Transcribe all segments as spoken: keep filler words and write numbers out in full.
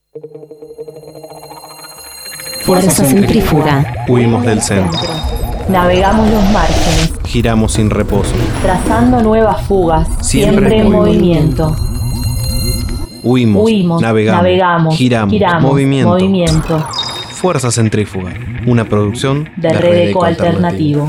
Fuerza centrífuga. Huimos del centro. Navegamos los márgenes. Giramos sin reposo. Trazando nuevas fugas. Siempre, Siempre en en movimiento. Huimos, Huimos, navegamos, navegamos, giramos, giramos, movimiento. movimiento. Fuerza centrífuga. Una producción De, de Redeco Alternativo.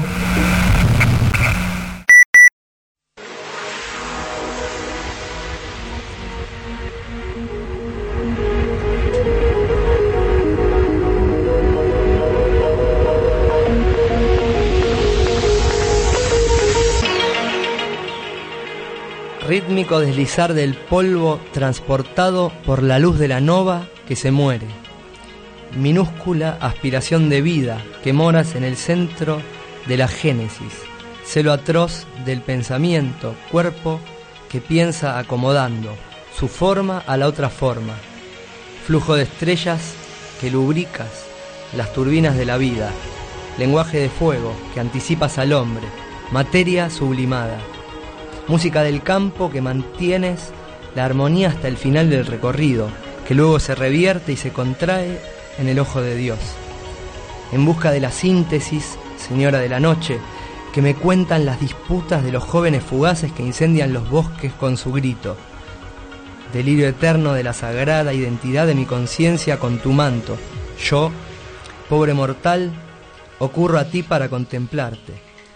Rítmico deslizar del polvo transportado por la luz de la nova que se muere. Minúscula aspiración de vida que moras en el centro de la génesis. Celo atroz del pensamiento, cuerpo que piensa acomodando su forma a la otra forma. Flujo de estrellas que lubricas las turbinas de la vida. Lenguaje de fuego que anticipas al hombre. Materia sublimada. Música del campo que mantienes la armonía hasta el final del recorrido, que luego se revierte y se contrae en el ojo de Dios. En busca de la síntesis, señora de la noche, que me cuentan las disputas de los jóvenes fugaces que incendian los bosques con su grito. Delirio eterno de la sagrada identidad de mi conciencia con tu manto. Yo, pobre mortal, ocurro a ti para contemplarte.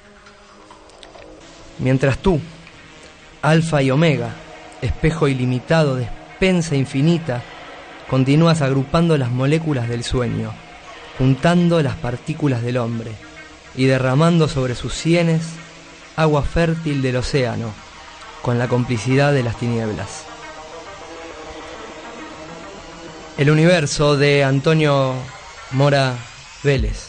Mientras tú, Alfa y Omega, espejo ilimitado, despensa infinita, continúas agrupando las moléculas del sueño, juntando las partículas del hombre y derramando sobre sus sienes agua fértil del océano, con la complicidad de las tinieblas. El universo de Antonio Mora Vélez.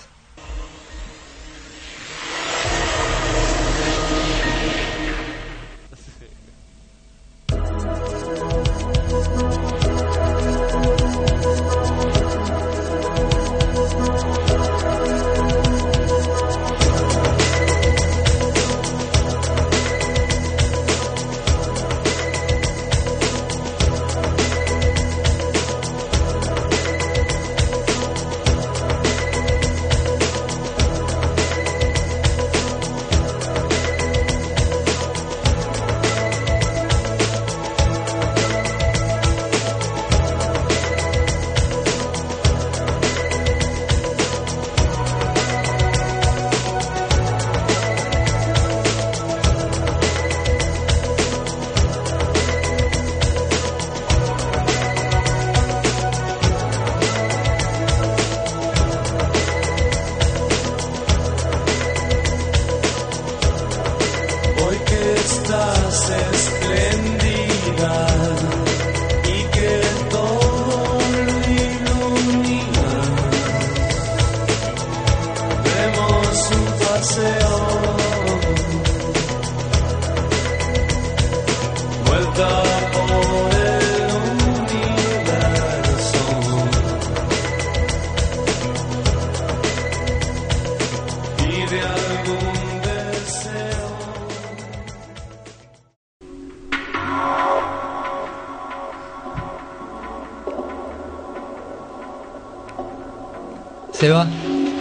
¿Se va?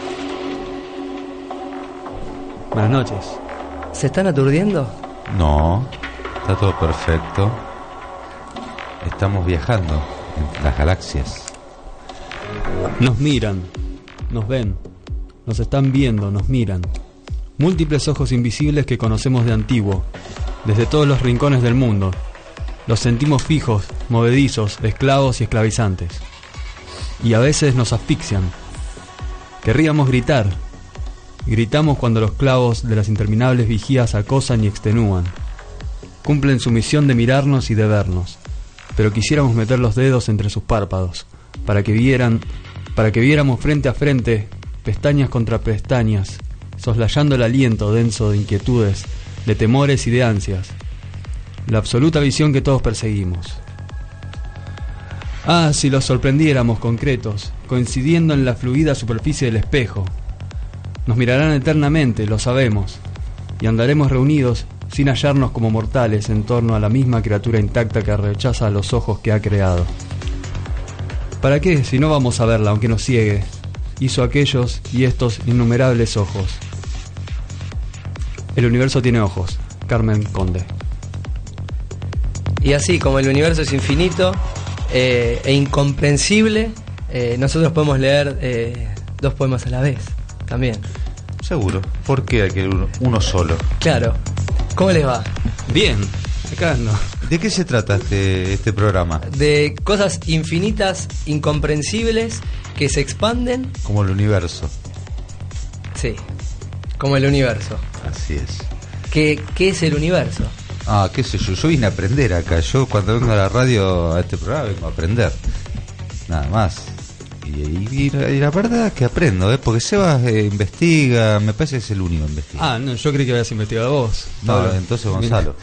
Buenas noches. ¿Se están aturdiendo? No, está todo perfecto. Estamos viajando entre las galaxias. Nos miran, nos ven, nos están viendo, nos miran. Múltiples ojos invisibles que conocemos de antiguo, desde todos los rincones del mundo. Los sentimos fijos, movedizos, esclavos y esclavizantes. Y a veces nos asfixian. Querríamos gritar. Gritamos cuando los clavos de las interminables vigías acosan y extenúan. Cumplen su misión de mirarnos y de vernos, pero quisiéramos meter los dedos entre sus párpados, para que vieran, para que viéramos frente a frente, pestañas contra pestañas, soslayando el aliento denso de inquietudes, de temores y de ansias, la absoluta visión que todos perseguimos. Ah, si los sorprendiéramos concretos, coincidiendo en la fluida superficie del espejo. Nos mirarán eternamente, lo sabemos, y andaremos reunidos sin hallarnos como mortales en torno a la misma criatura intacta que rechaza a los ojos que ha creado. ¿Para qué si no vamos a verla aunque nos ciegue? Hizo aquellos y estos innumerables ojos. El universo tiene ojos. Carmen Conde. Y así como el universo es infinito eh, e incomprensible, eh, nosotros podemos leer eh, dos poemas a la vez también. Seguro. ¿Por qué hay que uno, uno solo? Claro. ¿Cómo les va? Bien, acá no. ¿De qué se trata este, este programa? De cosas infinitas, incomprensibles, que se expanden. Como el universo. Sí, como el universo. Así es. ¿Qué, qué es el universo? Ah, qué sé yo, yo vine a aprender acá. Yo cuando vengo a la radio, a este programa, vengo a aprender. Nada más. Y, y, y la verdad es que aprendo, ¿eh? Porque Sebas eh, investiga, me parece que es el único que investiga. Ah, no, yo creí que habías investigado vos. No, Pablo. entonces Gonzalo.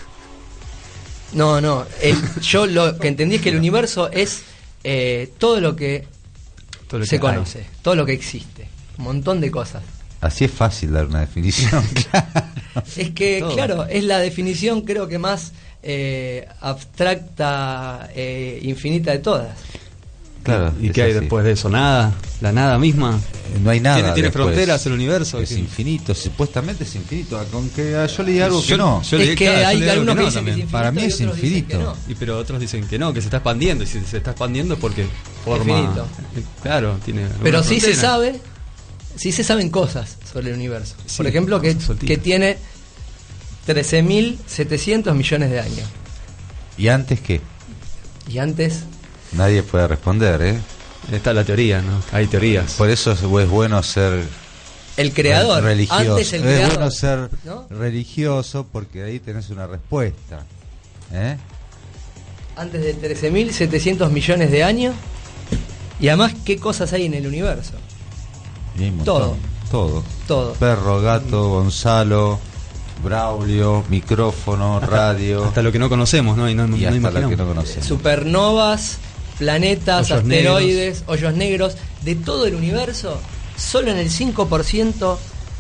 No, no. El, yo lo que entendí es que el universo es eh, todo lo que Todo lo se que conoce, hay. todo lo que existe. Un montón de cosas. Así es fácil dar una definición. Es que, Todo. claro, es la definición creo que más eh, abstracta, eh, infinita de todas. Claro. ¿Y es qué hay así. después de eso? ¿Nada? ¿La nada misma? No hay nada. ¿Tiene, tiene después. fronteras el universo? Es ¿Qué? infinito, supuestamente es infinito. Con que ah, yo leí algo que Yo- no. yo Es leí- que claro, yo hay leí algo algunos que no dicen que es también. infinito. Para mí y es otros dicen infinito. que no. Y pero otros dicen que no, que se está expandiendo. Y si se está expandiendo porque forma... Infinito. Eh, Claro, tiene... Pero alguna sí se frontera. sabe, sí se saben cosas sobre el universo. Sí, Por ejemplo, que, cosas sueltitas. que tiene trece mil setecientos millones de años. ¿Y antes qué? Y antes, Nadie puede responder, ¿eh? Está la teoría, ¿no? Hay teorías. Por eso es, es bueno ser el creador. re- religioso. Antes el es creador. bueno ser ¿no? religioso porque ahí tenés una respuesta. ¿Eh? Antes de trece mil setecientos millones de años. Y además, ¿qué cosas hay en el universo? Y hay un montón. Todo. Todo. Todo. Perro, gato, Gonzalo, Braulio, micrófono, radio. Hasta lo que no conocemos, ¿no? Y no, y no hasta la imaginamos. que no conocemos. Supernovas, planetas, Hoyos asteroides, hoyos negros, de todo el universo, solo en el cinco por ciento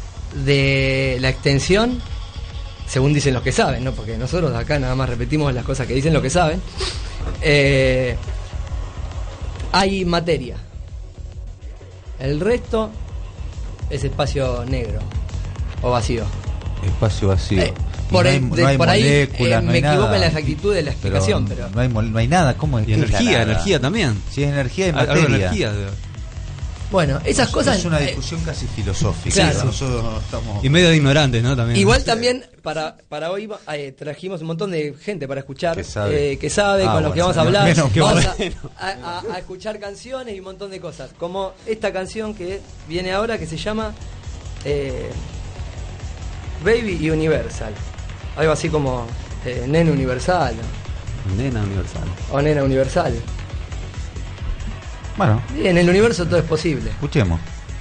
de la extensión, según dicen los que saben, ¿no? Porque nosotros acá nada más repetimos las cosas que dicen los que saben, eh, hay materia. El resto es espacio negro o vacío. Espacio vacío. Eh, Y por no ahí- hay, de- no hay por ahí, moléculas, eh, no me hay equivoco nada. en la exactitud de la explicación, pero- no, hay, mol- no hay nada. ¿Cómo es? Y ¿Qué es la energía, nada? energía también. Si es energía y Algo de materia. energía. de- Bueno, esas cosas... Es una eh, discusión casi filosófica. Claro. Nosotros no estamos... Y medio de ignorantes, ¿no? También. Igual también para, para hoy eh, trajimos un montón de gente para escuchar, Que sabe. eh, que sabe, Ah, con los que bueno, vamos a hablar. menos que Vamos bueno. a, a- a escuchar canciones y un montón de cosas. Como esta canción que viene ahora que se llama eh, Baby Universal. Algo así como eh, Nena Universal Nena universal. o Nena Universal. Bueno, Y en el universo todo es posible. escuchemos.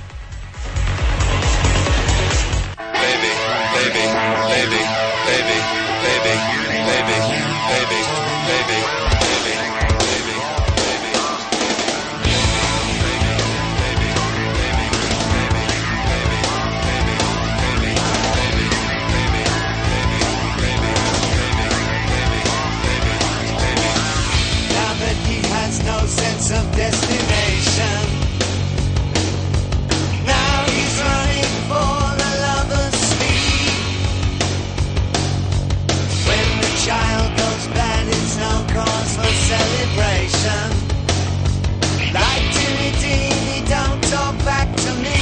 Now that he has no sense of destination, now he's running for the lover's speed. When the child goes bad, it's no cause for celebration. Like Timmy Dean, he don't talk back to me.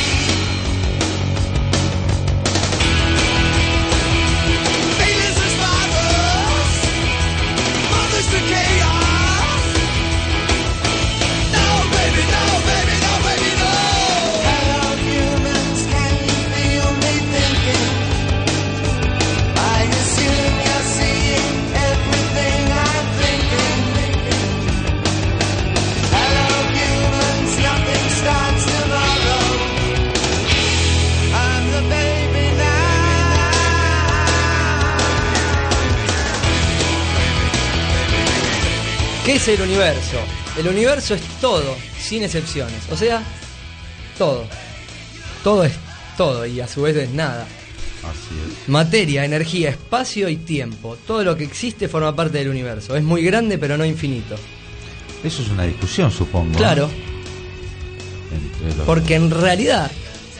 Failures as fathers, mothers to chaos. No, baby, no, baby, no, baby, no. Hello, humans, can you feel me thinking? I assume you're seeing everything I'm thinking. Hello, humans, nothing starts tomorrow. I'm the baby now. ¿Qué es el universo? El universo es todo, sin excepciones. O sea, todo. Todo es todo y a su vez es nada. Así es. Materia, energía, espacio y tiempo. Todo lo que existe forma parte del universo. Es muy grande pero no infinito. Eso es una discusión, supongo. Claro, entre los... Porque en realidad,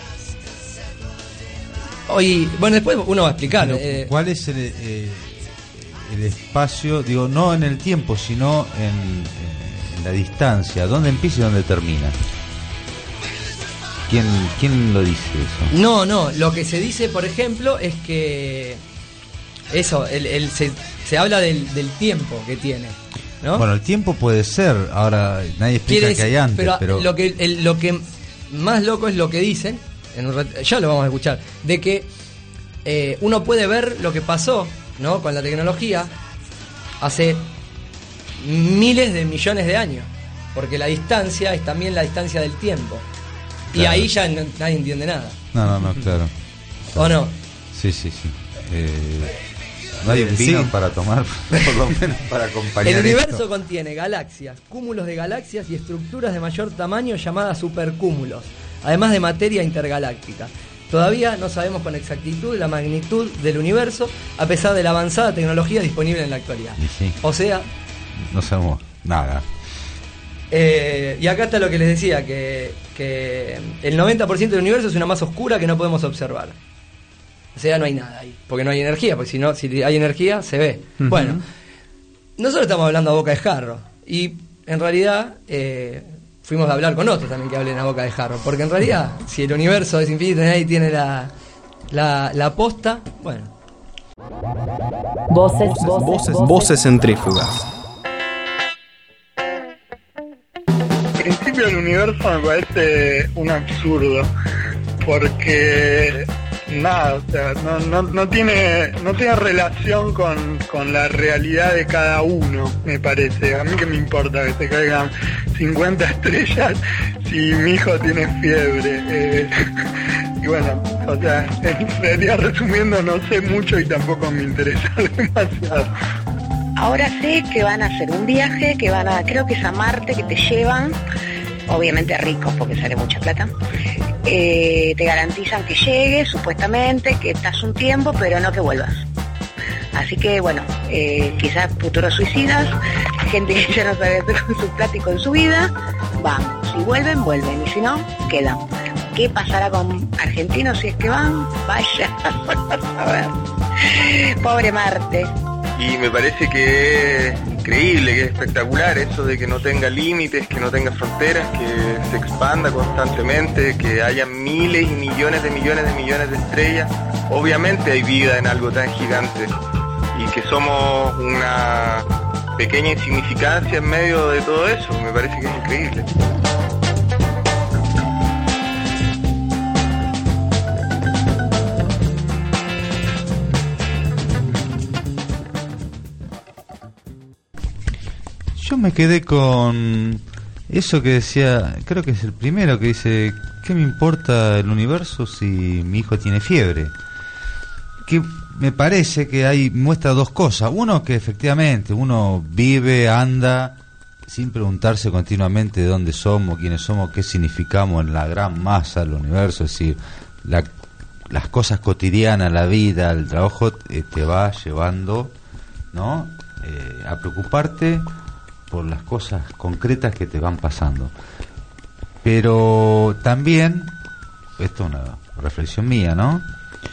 hoy, bueno, después uno va a explicar. Pero, eh, ¿cuál es el, eh, el espacio? Digo, no en el tiempo, sino en, en la distancia. ¿Dónde empieza y dónde termina? ¿Quién, quién lo dice eso? No, no, lo que se dice, por ejemplo, es que eso, el, el, se, se habla del, del tiempo que tiene, ¿no? Bueno, el tiempo puede ser, ahora nadie explica Quiere que hay decir- antes, pero, pero, Lo, que, el- lo que más loco es lo que dicen, en un rat- ya lo vamos a escuchar, de que eh, uno puede ver lo que pasó, ¿no? Con la tecnología hace miles de millones de años, porque la distancia es también la distancia del tiempo. Y Claro. ahí ya no- nadie entiende nada. No, no, no, claro. ¿O no? Sí, sí, sí. Eh, no hay un vino Sí. para tomar, por lo menos para acompañar El universo esto. contiene galaxias, cúmulos de galaxias y estructuras de mayor tamaño llamadas supercúmulos, además de materia intergaláctica. Todavía no sabemos con exactitud la magnitud del universo, a pesar de la avanzada tecnología disponible en la actualidad. Y sí, O sea, no sabemos nada. eh, y acá está lo que les decía, que, que el noventa por ciento del universo es una masa oscura que no podemos observar. O sea, no hay nada ahí, porque no hay energía, porque si no, si hay energía, se ve. Ujú. Bueno, nosotros estamos hablando a boca de jarro, y en realidad eh, fuimos a hablar con otros también que hablen a boca de jarro, porque en realidad, si el universo es infinito y nadie tiene la, la, la posta, bueno. Voces, voces, Voces, voces. voces centrífugas. En principio el universo me parece un absurdo, porque nada, o sea, no, no, no tiene no tiene relación con, con la realidad de cada uno, me parece. A mí que me importa que se caigan cincuenta estrellas si mi hijo tiene fiebre. Eh, y bueno, o sea, en realidad resumiendo no sé mucho y tampoco me interesa demasiado. Ahora sé que van a hacer un viaje, que van a, creo que es a Marte, que te llevan, obviamente ricos porque sale mucha plata, eh, te garantizan que llegues, supuestamente, que estás un tiempo, pero no que vuelvas. Así que bueno, eh, quizás futuros suicidas, gente que ya no sabe hacer con su plata y con su vida, van, si vuelven, vuelven, y si no, quedan. ¿Qué pasará con argentinos si es que van? Vaya, a ver. Pobre Marte. Y me parece que es increíble, que es espectacular eso de que no tenga límites, que no tenga fronteras, que se expanda constantemente, que haya miles y millones de millones de millones de estrellas. Obviamente hay vida en algo tan gigante y que somos una pequeña insignificancia en medio de todo eso. Me parece que es increíble. Yo me quedé con eso que decía, creo que es el primero que dice, ¿qué me importa el universo si mi hijo tiene fiebre? Que me parece que ahí muestra dos cosas. Uno, que efectivamente uno vive, anda, sin preguntarse continuamente de dónde somos, quiénes somos, qué significamos en la gran masa del universo. Es decir, la, las cosas cotidianas, la vida, el trabajo, eh, te va llevando, ¿no? Eh, a preocuparte por las cosas concretas que te van pasando. Pero también, esto es una reflexión mía, ¿no?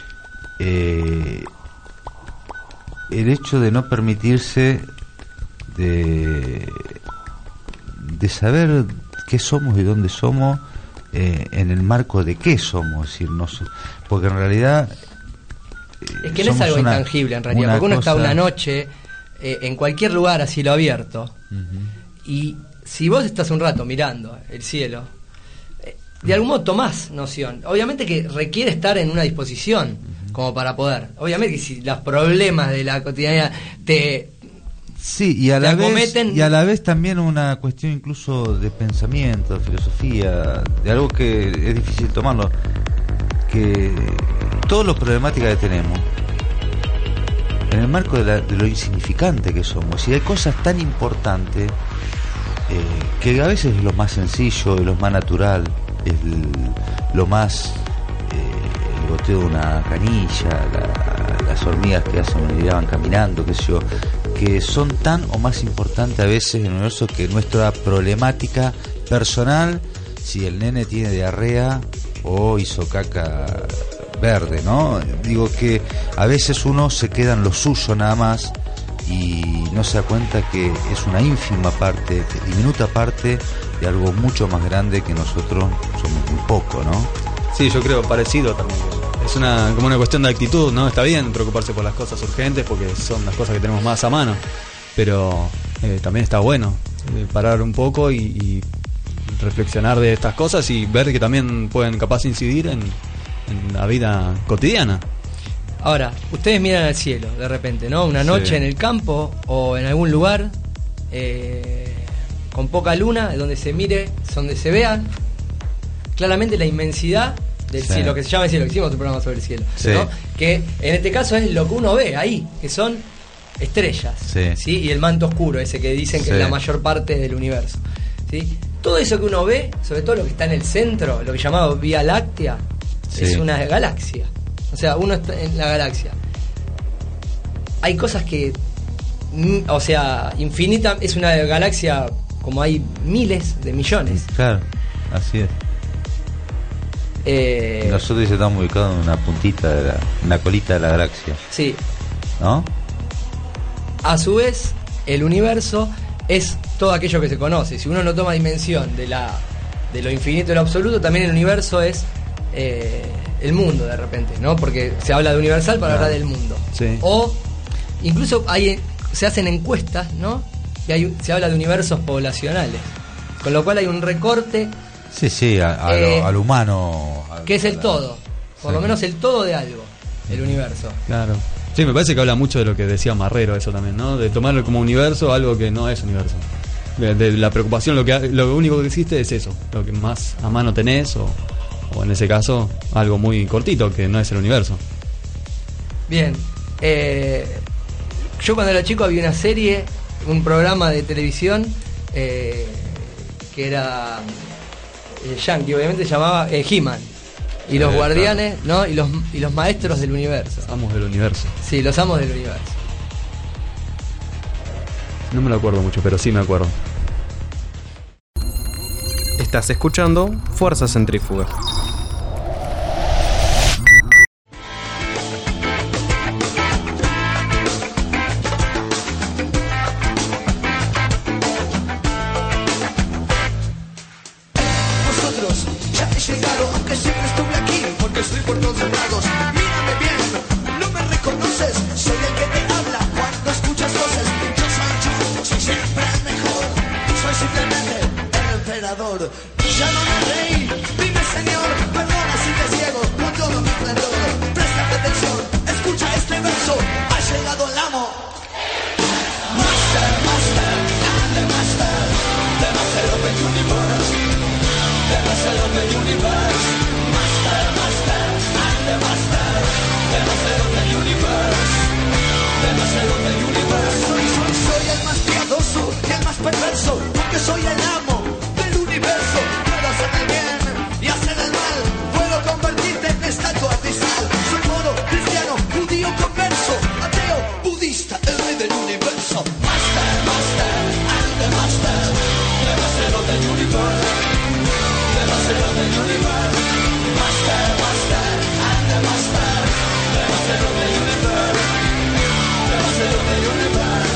Eh, el hecho de no permitirse de, de saber qué somos y dónde somos, eh, en el marco de qué somos, es decir, no so- porque en realidad eh, Es que no es somos algo una- intangible en realidad, una porque uno está cosa- una noche eh, en cualquier lugar a cielo abierto, Ujú. y si vos estás un rato mirando el cielo, eh, de algún modo tomás noción. Obviamente que requiere estar en una disposición como para poder. Obviamente que si los problemas de la cotidianidad te... Sí, y a te la vez acometen- y a la vez también una cuestión incluso de pensamiento, de filosofía, de algo que es difícil tomarlo, que todas las problemáticas que tenemos en el marco de, la- de lo insignificante que somos, y hay cosas tan importantes eh, que a veces es lo más sencillo, es lo más natural, es el- lo más eh, el goteo de una canilla, la- las hormigas que hacen una idea van caminando, qué sé yo, que son tan o más importantes a veces en el universo que nuestra problemática personal, si el nene tiene diarrea o hizo caca verde, ¿no? Digo que a veces uno se queda en lo suyo nada más y no se da cuenta que es una ínfima parte, diminuta parte de algo mucho más grande que nosotros somos muy poco, ¿no? Sí, yo creo parecido también. Es una como una cuestión de actitud, ¿no? Está bien preocuparse por las cosas urgentes porque son las cosas que tenemos más a mano, pero eh, también está bueno eh, parar un poco y, y reflexionar de estas cosas y ver que también pueden capaz incidir en, en la vida cotidiana. Ahora, ustedes miran al cielo de repente, ¿no? Una noche Sí. en el campo o en algún lugar eh, con poca luna, donde se mire, donde se vea claramente la inmensidad del Sí. cielo, que se llama el cielo, que hicimos un programa sobre el cielo, Sí. ¿no? Que en este caso es lo que uno ve ahí, que son estrellas, Sí. ¿sí? Y el manto oscuro, ese que dicen que Sí. es la mayor parte del universo, ¿sí? Todo eso que uno ve, sobre todo lo que está en el centro, lo que llamamos Vía Láctea, Sí. es una galaxia. O sea, uno está en la galaxia. Hay cosas que, mm, o sea, infinita, es una galaxia como hay miles de millones. Claro, así es. Eh, Y nosotros estamos ubicados en una puntita, de la, en la colita de la galaxia, sí. ¿no? A su vez, el universo es todo aquello que se conoce. Si uno no toma dimensión de la de lo infinito y lo absoluto, también el universo es eh, el mundo de repente, ¿no? Porque se habla de universal para Claro. hablar del mundo. Sí. O incluso hay se hacen encuestas, ¿no? Y hay, se habla de universos poblacionales. Con lo cual hay un recorte Sí, sí, a, a Eh, lo, al humano. a- que es a el la- todo. Por Sí. lo menos el todo de algo, el universo. Claro. Sí, me parece que habla mucho de lo que decía Marrero eso también, ¿no? De tomarlo como universo algo que no es universo. De, de la preocupación, lo que lo único que existe es eso, lo que más a mano tenés o, o en ese caso algo muy cortito que no es el universo. Bien. Eh, yo cuando era chico había una serie, un programa de televisión eh, que era eh, yankee, obviamente se llamaba eh, He-Man. Y los Eh, guardianes, ¿no? Y los, y los maestros del universo. Amos del universo. Sí, los amos del universo. No me lo acuerdo mucho, pero sí me acuerdo. Estás escuchando Fuerza Centrífuga. Vosotros ya he llegado, aunque siempre estuve aquí, porque estoy por todos lados. Mírame bien, no me reconoces, soy el que te habla cuando escuchas voces. Yo soy yo, soy siempre el mejor, soy simplemente el emperador. Ya no me rey, dime señor, perdona si te ciego con todo mi esplendor. Presta atención, escucha este verso, ha llegado el amo. Master, master, I'm the master, the master of the universe. The master of the universe. Master, master, I'm the master. The master of the universe. The master of the universe. Soy, soy, soy el más piadoso y el más perverso, porque soy el amo del universo. Puedo hacer el bien y hacer el mal. Puedo convertirte en estatua abisal. Soy moro, cristiano, judío, converso, ateo, budista, el rey del universo. Master, master, I'm the master. The master of the universe. The master of the universe. Master, master, I'm the master. The master of the universe. The master of the universe.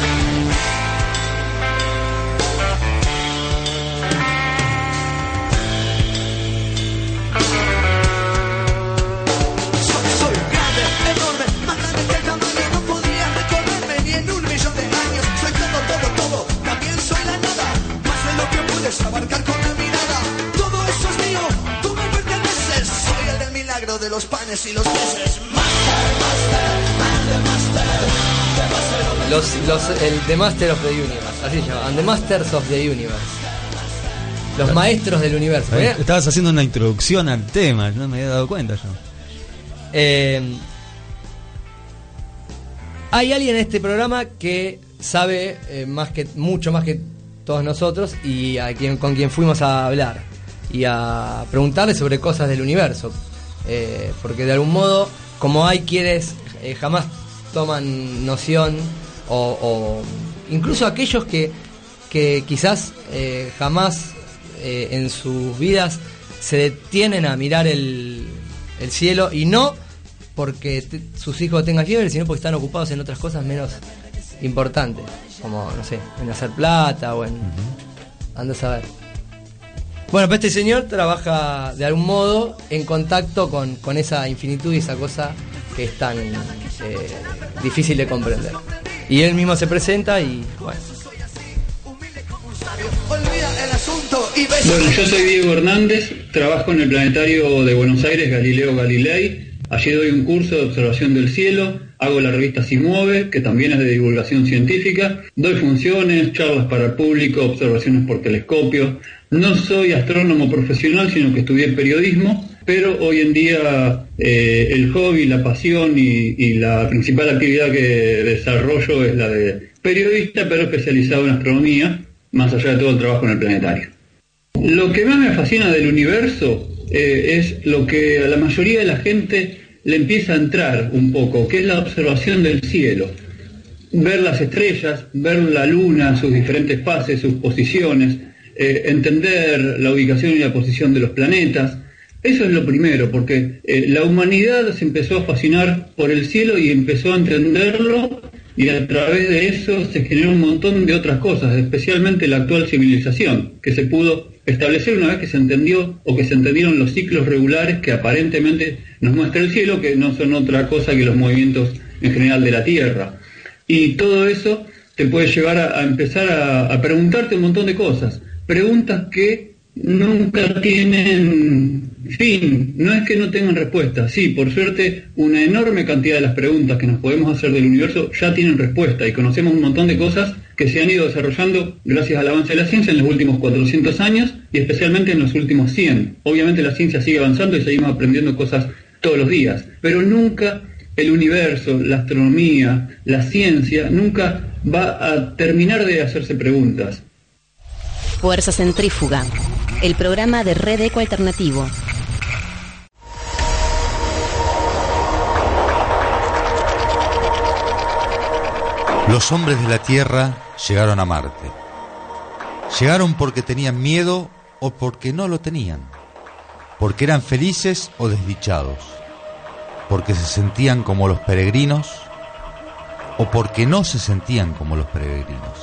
Soy, soy grande, enorme, más grande que el tamaño. No podría recorrerme ni en un millón de años. Soy todo, todo, todo. También soy la nada. Más de lo que puedes abarcar con la mirada. Todo eso es mío, tú me perteneces. Soy el del milagro de los panes y los peces. Master, master, I'm the master. The master of the Los, los, el The Master of the Universe, así se llama. And the Masters of the Universe. Los maestros del universo. Ahí, Mirá, estabas haciendo una introducción al tema, no me había dado cuenta yo. Eh, hay alguien en este programa que sabe eh, más que mucho más que todos nosotros y a quien con quien fuimos a hablar y a preguntarle sobre cosas del universo, eh, porque de algún modo, como hay quienes eh, jamás toman noción o, o incluso aquellos que que quizás eh, jamás eh, en sus vidas se detienen a mirar el, el cielo, y no porque te, sus hijos tengan fiebre, sino porque están ocupados en otras cosas menos importantes, como, no sé, en hacer plata o en... Uh-huh. Anda a saber. Bueno, pues este señor trabaja de algún modo en contacto con, con esa infinitud y esa cosa que es tan eh, difícil de comprender. Y él mismo se presenta y bueno. Bueno, yo soy Diego Hernández, trabajo en el planetario de Buenos Aires, Galileo Galilei. Allí doy un curso de observación del cielo, hago la revista Si Mueve, que también es de divulgación científica, doy funciones, charlas para el público, observaciones por telescopio. No soy astrónomo profesional, sino que estudié periodismo, pero hoy en día eh, el hobby, la pasión y, y la principal actividad que desarrollo es la de periodista, pero especializado en astronomía, más allá de todo el trabajo en el planetario. Lo que más me fascina del universo eh, es lo que a la mayoría de la gente le empieza a entrar un poco, que es la observación del cielo. Ver las estrellas, ver la luna, sus diferentes fases, sus posiciones, eh, entender la ubicación y la posición de los planetas. Eso es lo primero, porque eh, la humanidad se empezó a fascinar por el cielo y empezó a entenderlo, y a través de eso se generó un montón de otras cosas, especialmente la actual civilización, que se pudo establecer una vez que se entendió o que se entendieron los ciclos regulares que aparentemente nos muestra el cielo, que no son otra cosa que los movimientos en general de la Tierra. Y todo eso te puede llevar a, a empezar a, a preguntarte un montón de cosas, preguntas que nunca tienen fin, no es que no tengan respuesta. Sí, por suerte, una enorme cantidad de las preguntas que nos podemos hacer del universo ya tienen respuesta, y conocemos un montón de cosas que se han ido desarrollando gracias al avance de la ciencia en los últimos cuatrocientos años y especialmente en los últimos cien. Obviamente la ciencia sigue avanzando y seguimos aprendiendo cosas todos los días, pero nunca el universo, la astronomía, la ciencia, nunca va a terminar de hacerse preguntas. Fuerza Centrífuga, el programa de Red Eco Alternativo. Los hombres de la Tierra llegaron a Marte. Llegaron porque tenían miedo o porque no lo tenían, porque eran felices o desdichados, porque se sentían como los peregrinos o porque no se sentían como los peregrinos.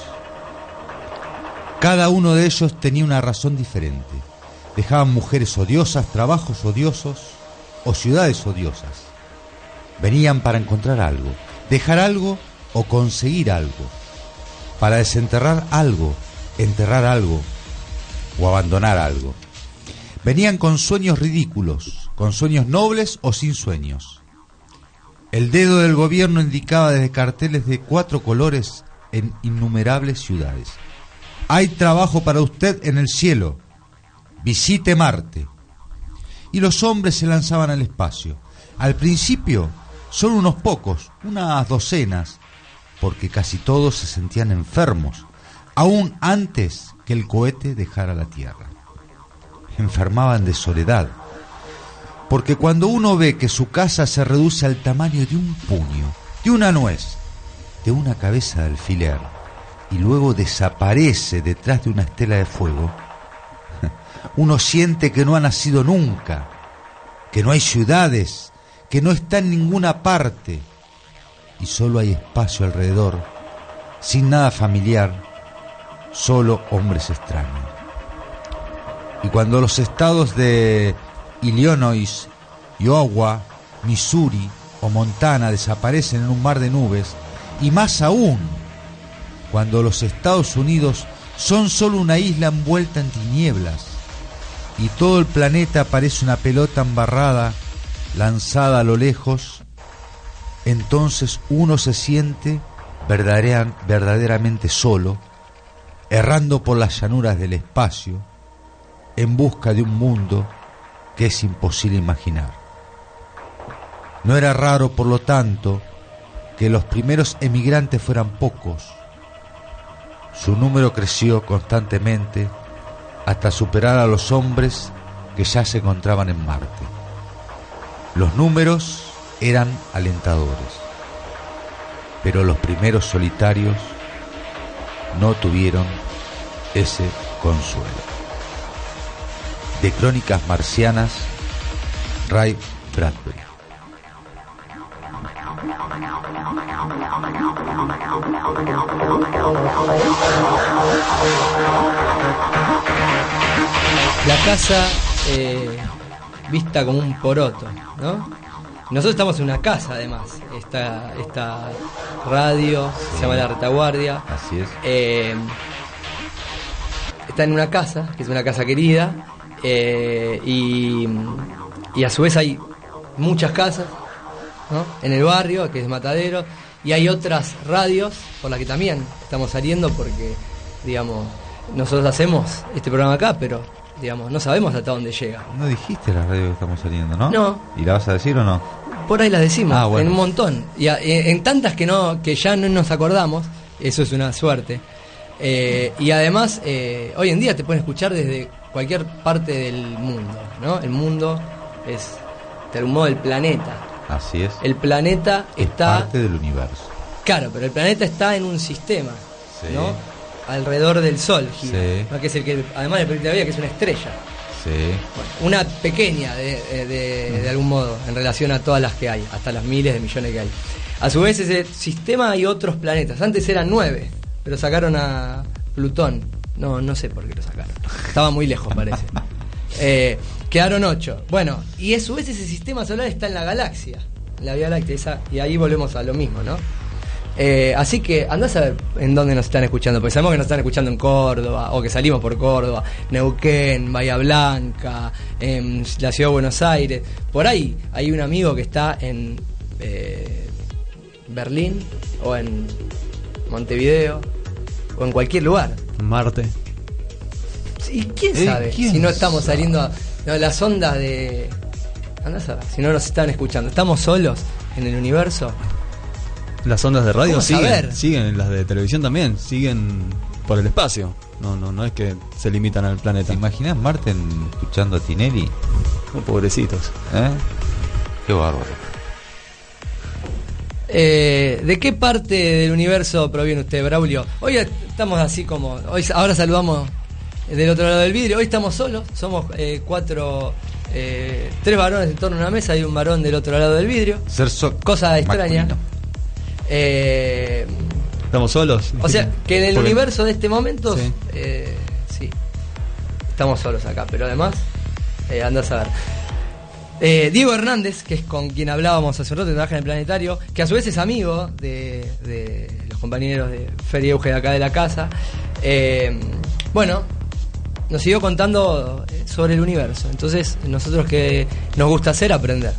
Cada uno de ellos tenía una razón diferente. Dejaban mujeres odiosas, trabajos odiosos o ciudades odiosas. Venían para encontrar algo, dejar algo o conseguir algo, para desenterrar algo, enterrar algo o abandonar algo. Venían con sueños ridículos, con sueños nobles o sin sueños. El dedo del gobierno indicaba desde carteles de cuatro colores en innumerables ciudades: hay trabajo para usted en el cielo, visite Marte. Y los hombres se lanzaban al espacio. Al principio, solo unos pocos, unas docenas, porque casi todos se sentían enfermos, aún antes que el cohete dejara la Tierra. Enfermaban de soledad, porque cuando uno ve que su casa se reduce al tamaño de un puño, de una nuez, de una cabeza de alfiler, y luego desaparece detrás de una estela de fuego, uno siente que no ha nacido nunca, que no hay ciudades, que no está en ninguna parte, y solo hay espacio alrededor, sin nada familiar, solo hombres extraños. Y cuando los estados de Illinois, Iowa, Missouri o Montana desaparecen en un mar de nubes, y más aún, cuando los Estados Unidos son solo una isla envuelta en tinieblas, y todo el planeta parece una pelota embarrada lanzada a lo lejos, entonces uno se siente verdadera, verdaderamente solo, errando por las llanuras del espacio, en busca de un mundo que es imposible imaginar. No era raro, por lo tanto, que los primeros emigrantes fueran pocos. Su número creció constantemente hasta superar a los hombres que ya se encontraban en Marte. Los números eran alentadores, pero los primeros solitarios no tuvieron ese consuelo. de Crónicas Marcianas, Ray Bradbury. La casa eh, vista como un poroto, ¿no? Nosotros estamos en una casa, además. Esta, esta radio sí. Se llama La Retaguardia. Así es. Eh, está en una casa, que es una casa querida, eh, y, y a su vez hay muchas casas, ¿no? En el barrio, que es Matadero, y hay otras radios por las que también estamos saliendo, porque, digamos, nosotros hacemos este programa acá, pero, digamos, no sabemos hasta dónde llega. No dijiste la radio que estamos saliendo, ¿no? No. ¿Y la vas a decir o no? Por ahí las decimos, ah, bueno. En un montón, y a, en tantas que no, que ya no nos acordamos. Eso es una suerte. Eh, y además, eh, hoy en día te pueden escuchar desde cualquier parte del mundo, ¿no? El mundo es, de algún modo, el planeta. Así es. El planeta es está... parte del universo. Claro, pero el planeta está en un sistema, sí. ¿no? Alrededor del Sol gira, sí. ¿no? Que es el que, además del planeta Vía, que es una estrella. Sí. Bueno, una pequeña, de, de, de, de algún modo, en relación a todas las que hay, hasta las miles de millones que hay. A su vez, ese sistema hay otros planetas. Antes eran nueve, pero sacaron a Plutón. No, no sé por qué lo sacaron. Estaba muy lejos, parece. Eh, quedaron ocho. Bueno, y a su vez ese sistema solar está en la galaxia, en la Vía Láctea, esa, y ahí volvemos a lo mismo, ¿no? Eh, así que andás a ver en dónde nos están escuchando, porque sabemos que nos están escuchando en Córdoba, o que salimos por Córdoba, Neuquén, Bahía Blanca, en la Ciudad de Buenos Aires. Por ahí hay un amigo que está en eh, Berlín, o en Montevideo, o en cualquier lugar. Marte. ¿Y quién ¿Eh? sabe? ¿Quién si no estamos sabe? saliendo a, no, las ondas de... Andás a ver, si no nos están escuchando. ¿Estamos solos en el universo? Las ondas de radio ¿Cómo siguen, saber? siguen, las de televisión también, siguen por el espacio. No, no, no es que se limitan al planeta. ¿Te imaginas Marte escuchando a Tinelli? Oh, pobrecitos. ¿Eh? Qué bárbaro. Eh, ¿De qué parte del universo proviene usted, Braulio? Hoy estamos así como... hoy Ahora saludamos del otro lado del vidrio. Hoy estamos solos, somos eh, cuatro... Eh, tres varones en torno a una mesa y un varón del otro lado del vidrio. Ser so- Cosa extraña. masculino. Eh, ¿Estamos solos? o sea, que en el Porque- universo de este momento, Sí. eh, sí, estamos solos acá, pero además, eh, andás a ver. Eh, Diego Hernández, que es con quien hablábamos hace un rato, que trabaja en el planetario, que a su vez es amigo de, de los compañeros de Fer y Euge de acá de la casa, eh, bueno, nos siguió contando sobre el universo. Entonces, nosotros que nos gusta hacer, aprender.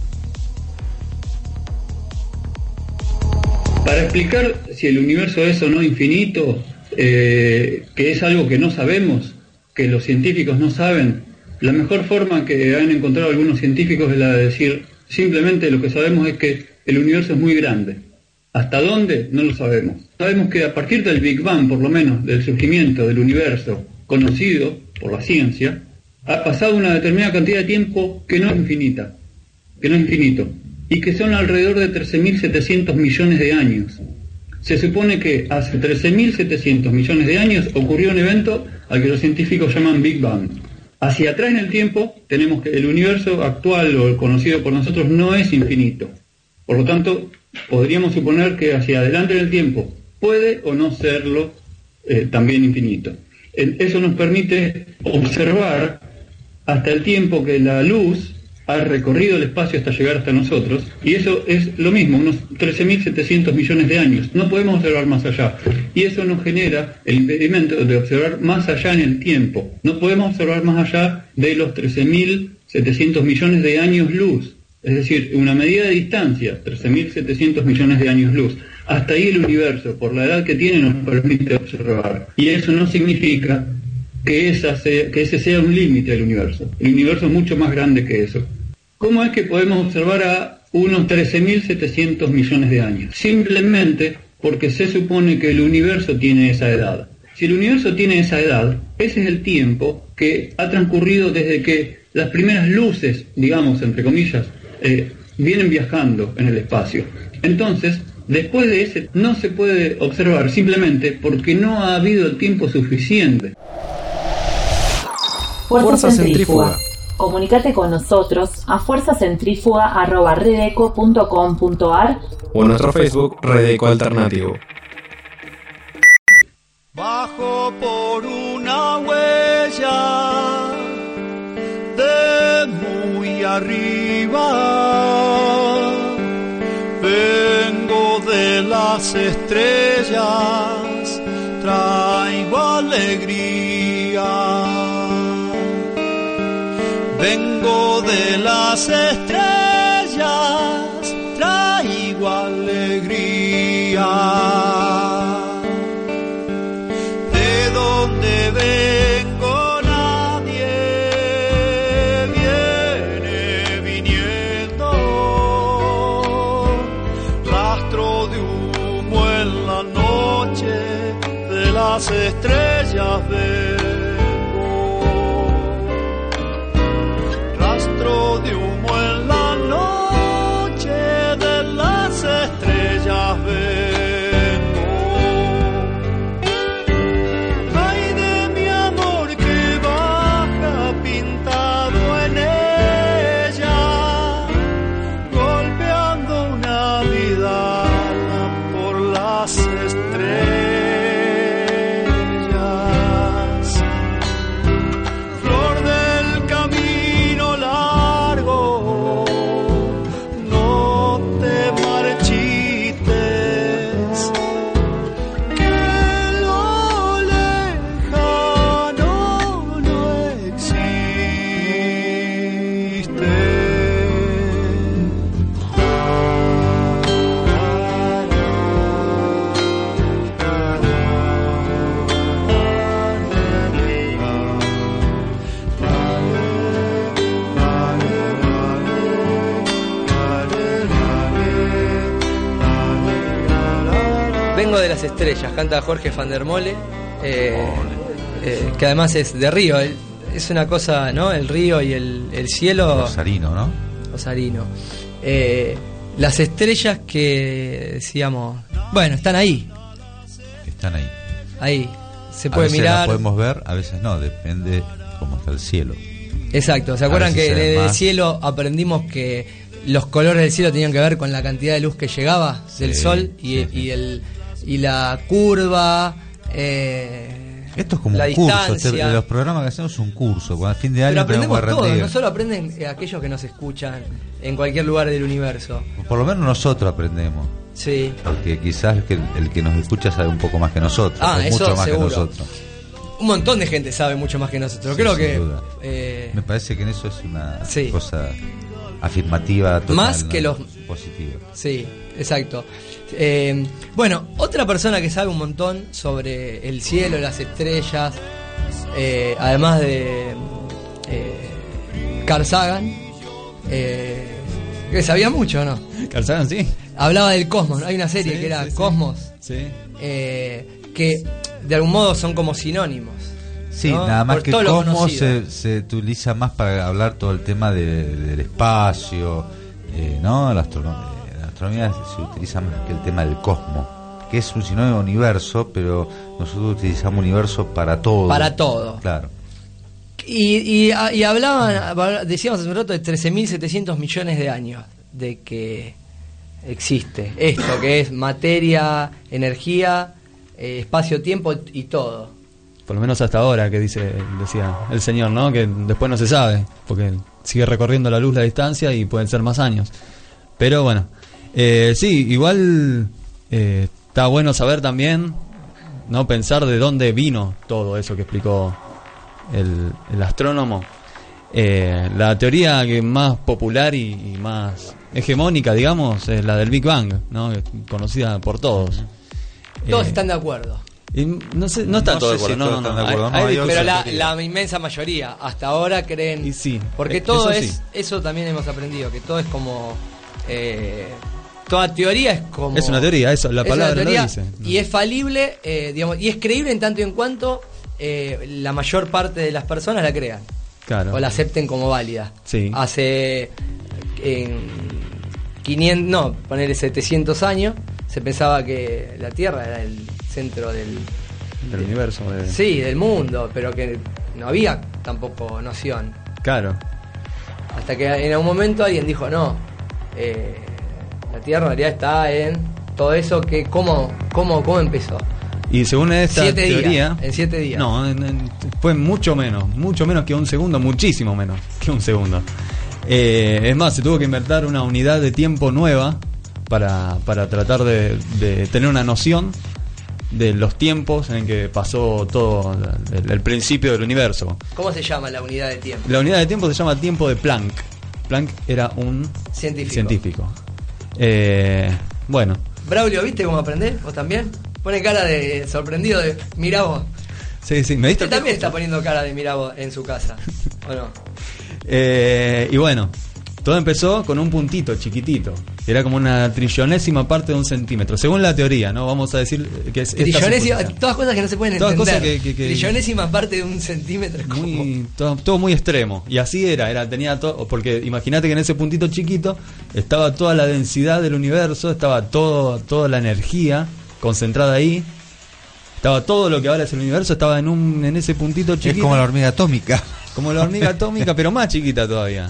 Para explicar si el universo es o no infinito, eh, que es algo que no sabemos, que los científicos no saben, la mejor forma que han encontrado algunos científicos es la de decir, simplemente lo que sabemos es que el universo es muy grande. ¿Hasta dónde? No lo sabemos. Sabemos que a partir del Big Bang, por lo menos, del surgimiento del universo conocido por la ciencia, ha pasado una determinada cantidad de tiempo que no es infinita, que no es infinito, y que son alrededor de trece mil setecientos millones de años. Se supone que hace trece mil setecientos millones de años ocurrió un evento al que los científicos llaman Big Bang. Hacia atrás en el tiempo tenemos que el universo actual o el conocido por nosotros no es infinito. Por lo tanto, podríamos suponer que hacia adelante en el tiempo puede o no serlo eh, también infinito. El, eso nos permite observar hasta el tiempo que la luz ha recorrido el espacio hasta llegar hasta nosotros, y eso es lo mismo, unos trece mil setecientos millones de años. No podemos observar más allá, y eso nos genera el impedimento de observar más allá en el tiempo. No podemos observar más allá de los trece mil setecientos millones de años luz, es decir, una medida de distancia, trece mil setecientos millones de años luz. Hasta ahí el universo, por la edad que tiene, nos permite observar, y eso no significa que, esa sea, que ese sea un límite del universo. El universo es mucho más grande que eso. ¿Cómo es que podemos observar a unos trece mil setecientos millones de años? Simplemente porque se supone que el universo tiene esa edad. Si el universo tiene esa edad, ese es el tiempo que ha transcurrido desde que las primeras luces, digamos, entre comillas, eh, vienen viajando en el espacio. Entonces, después de ese, no se puede observar simplemente porque no ha habido el tiempo suficiente. Fuerza, Fuerza Centrífuga. Centrífuga. Comunicate con nosotros a fuerzacentrifuga arroba redeco punto com punto ar O en nuestro Facebook, Redeco Alternativo. Bajo por una huella de muy arriba, vengo de las estrellas, traigo alegría. Vengo de las estrellas, traigo alegría. De donde vengo nadie viene viniendo, rastro de humo en la noche, de las estrellas vengo, rastro de humo en la noche, de las estrellas vengo. Vengo de las estrellas, canta Jorge van der Mole, eh, eh, que además es de Río, el, es una cosa, ¿no? El río y el, el cielo. Rosarino, ¿no? Rosarino. Eh, las estrellas que decíamos, bueno, están ahí. Están ahí. Ahí. Se A puede veces mirar. las podemos ver, a veces no, depende cómo está el cielo. Exacto, ¿se A acuerdan veces que se ve en el más. cielo aprendimos que los colores del cielo tenían que ver con la cantidad de luz que llegaba del Sí, sol y, sí, sí. y el y la curva, eh, Esto es como la un curso, distancia. este- los programas que hacemos es un curso, cuando al fin de año Pero aprendemos tenemos que todo, rendir. no solo aprenden eh, aquellos que nos escuchan en cualquier lugar del universo. Por lo menos nosotros aprendemos, Sí. porque quizás el que, el que nos escucha sabe un poco más que nosotros, Ah, o eso mucho más seguro. que nosotros. Un montón de gente sabe mucho más que nosotros. Sí, Creo sin que duda. eh, Me parece que en eso es una Sí. cosa afirmativa total, Más ¿no? que los- positiva. sí, exacto. Eh, bueno, otra persona que sabe un montón sobre el cielo, las estrellas, eh, además de eh, Carl Sagan, eh, que sabía mucho, ¿no? Carl Sagan, sí. Hablaba del cosmos, ¿no? Hay una serie Sí, que era sí, sí. Cosmos, Sí. eh, que de algún modo son como sinónimos. Sí, ¿no? nada más Por que todo lo Cosmos conocido. se, se utiliza más para hablar todo el tema de- del espacio, eh, ¿no? La, astrono- eh, la astronomía se utiliza más que el tema del cosmos, que es un sinónimo de universo, pero nosotros utilizamos universo para todo. Para todo. Claro. Y, y, y hablaban, decíamos hace un rato, de trece mil setecientos millones de años de que existe esto, que es materia, energía, eh, espacio-tiempo y todo. Por lo menos hasta ahora, que dice decía el señor, ¿no? Que después no se sabe, porque sigue recorriendo la luz la distancia y pueden ser más años. Pero bueno, eh, sí, igual eh, está bueno saber también, ¿no? Pensar de dónde vino todo eso que explicó el, el astrónomo. Eh, la teoría que más popular y, y más hegemónica, digamos, es la del Big Bang, ¿no? Conocida por todos. Todos Eh, están de acuerdo. y no sé, no están No todos de sé si acuerdo, no, todos no, están no. de acuerdo, Hay- no, hay hay discusión. Pero la, teoría. la inmensa mayoría hasta ahora creen. Y sí, porque eh, todo eso es. sí. Eso también hemos aprendido, que todo es como. Eh, toda teoría es como. Es una teoría, eso, la es palabra una lo teoría, dice. Y es falible, eh, digamos, y es creíble en tanto y en cuanto eh, la mayor parte de las personas la crean. Claro. O la acepten como válida. Sí. Hace en quinientos, no, ponerle setecientos años, se pensaba que la Tierra era el centro del, Del universo. de- sí, del mundo, pero que no había tampoco noción. Claro. Hasta que en un momento alguien dijo, no, eh, la Tierra en realidad está en todo eso, que ¿cómo, cómo, cómo empezó? Y según esta siete teoría... días, en siete días. No, en, en, fue mucho menos, mucho menos que un segundo, muchísimo menos que un segundo. Eh, es más, se tuvo que inventar una unidad de tiempo nueva para, para tratar de, de tener una noción de los tiempos en que pasó todo el, el principio del universo. ¿Cómo se llama la unidad de tiempo? La unidad de tiempo se llama tiempo de Planck. Planck era un científico. científico. Eh, bueno. Braulio, ¿viste cómo aprendés? ¿Vos también? Pone cara de sorprendido de mirá vos. Sí, sí, me diste. Usted también está poniendo cara de mirá vos en su casa, ¿o no? Eh, y bueno, todo empezó con un puntito chiquitito. Era como una trillonésima parte de un centímetro, según la teoría, ¿no? Vamos a decir que es esta trillonésima, suposición. todas cosas que no se pueden Todas entender. cosas que, que, que trillonésima parte de un centímetro es como... muy, todo, todo muy extremo. Y así era, era tenía todo, porque imagínate que en ese puntito chiquito estaba toda la densidad del universo, estaba todo, toda la energía concentrada ahí. Estaba todo lo que ahora es el universo, estaba en un en ese puntito chiquito. Es como la hormiga atómica. Como la hormiga atómica, pero más chiquita todavía.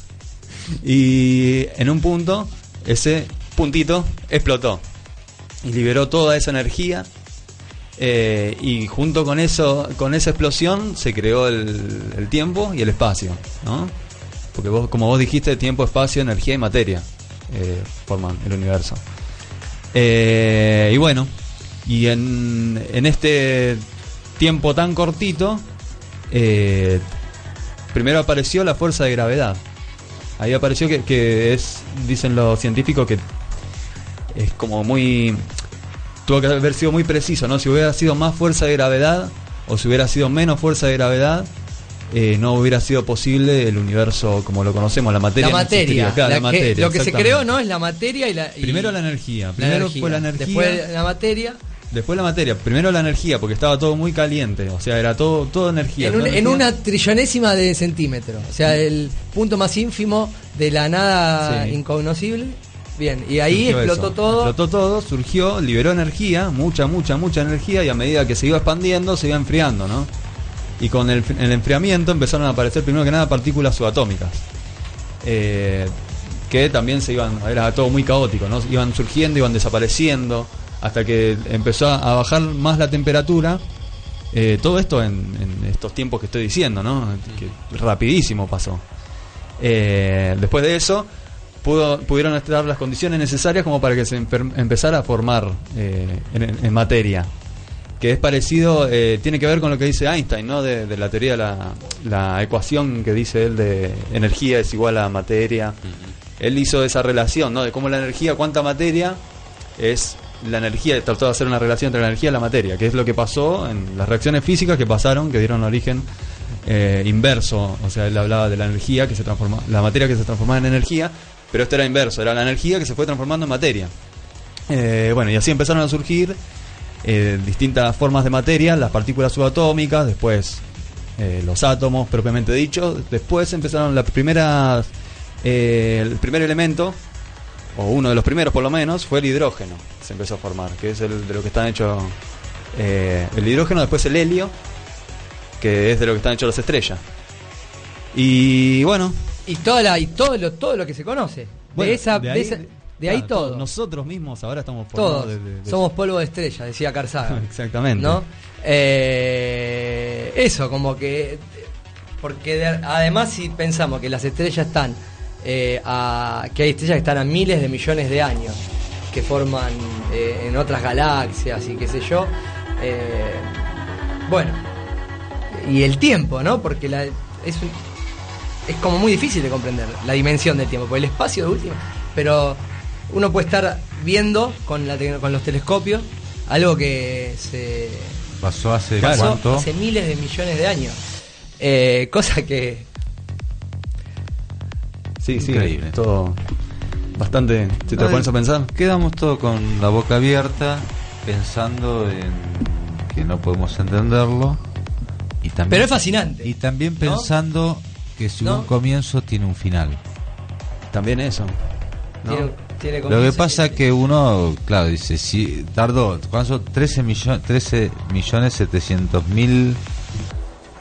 Y en un punto, ese puntito explotó y liberó toda esa energía. Eh, y junto con eso, con esa explosión, se creó el, el tiempo y el espacio, ¿no? Porque vos, como vos dijiste, tiempo, espacio, energía y materia eh, forman el universo. Eh, y bueno, y en, en este tiempo tan cortito, eh, primero apareció la fuerza de gravedad. Ahí apareció que, que es, dicen los científicos, que es como muy... Tuvo que haber sido muy preciso, ¿no? Si hubiera sido más fuerza de gravedad o si hubiera sido menos fuerza de gravedad, eh, no hubiera sido posible el universo como lo conocemos, la materia. La materia, no claro, la la materia que, lo que se creó no es la materia y la... Y primero la energía, primero la energía. fue la energía. Después la materia... Después la materia, primero la energía, porque estaba todo muy caliente, o sea, era todo, todo energía. En, toda un, energía. en una trillonésima de centímetro, o sea, el punto más ínfimo de la nada sí. incognoscible. Bien, y ahí surgió explotó eso. todo. Explotó todo, surgió, liberó energía, mucha, mucha, mucha energía, y a medida que se iba expandiendo, se iba enfriando, ¿no? Y con el, el enfriamiento empezaron a aparecer, primero que nada, partículas subatómicas. Eh, que también se iban, era todo muy caótico, ¿no? Iban surgiendo, iban desapareciendo, hasta que empezó a bajar más la temperatura. Eh, todo esto en, en estos tiempos que estoy diciendo, ¿no? Que rapidísimo pasó. Eh, después de eso, pudo, pudieron estar las condiciones necesarias como para que se emper- empezara a formar eh, en, en materia. Que es parecido, eh, tiene que ver con lo que dice Einstein, ¿no? De, de la teoría de la, la ecuación que dice él de energía es igual a materia. Uh-huh. Él hizo esa relación, ¿no? De cómo la energía, cuánta materia es la energía, trató de hacer una relación entre la energía y la materia, que es lo que pasó en las reacciones físicas que pasaron, que dieron origen eh, inverso. O sea, él hablaba de la energía que se transforma, la materia que se transformaba en energía, pero esto era inverso, era la energía que se fue transformando en materia. Eh, bueno, y así empezaron a surgir eh, distintas formas de materia, las partículas subatómicas, después eh, los átomos propiamente dicho, después empezaron las primeras, eh, el primer elemento, o uno de los primeros por lo menos, fue el hidrógeno. Se empezó a formar, que es el de lo que están hechos eh, el hidrógeno, después el helio, que es de lo que están hechos las estrellas. Y bueno, y toda la y todo lo todo lo que se conoce bueno, de esa de de, ahí, esa, de claro, ahí todo. Nosotros mismos ahora estamos formados todos de, de, de somos polvo de estrella, decía Carl Sagan. Exactamente. ¿No? Eh, eso, como que porque de, además si pensamos que las estrellas están eh, a, que hay estrellas que están a miles de millones de años, que forman eh, en otras galaxias y qué sé yo, eh, bueno, y el tiempo, ¿no? Porque la, es un, es como muy difícil de comprender la dimensión del tiempo, porque el espacio de última, pero uno puede estar viendo con la con los telescopios algo que se pasó hace pasó ¿cuánto? hace miles de millones de años, eh, cosa que sí, increíble. Sí, todo bastante, si te lo pones a pensar. Quedamos todos con la boca abierta pensando en que no podemos entenderlo y también, pero es fascinante. Y también ¿no? pensando que si ¿no? un comienzo tiene un final. También eso, ¿no? Tiene, tiene Lo que pasa es que uno, claro, dice, si tardó, ¿cuánto? trece millones setecientos mil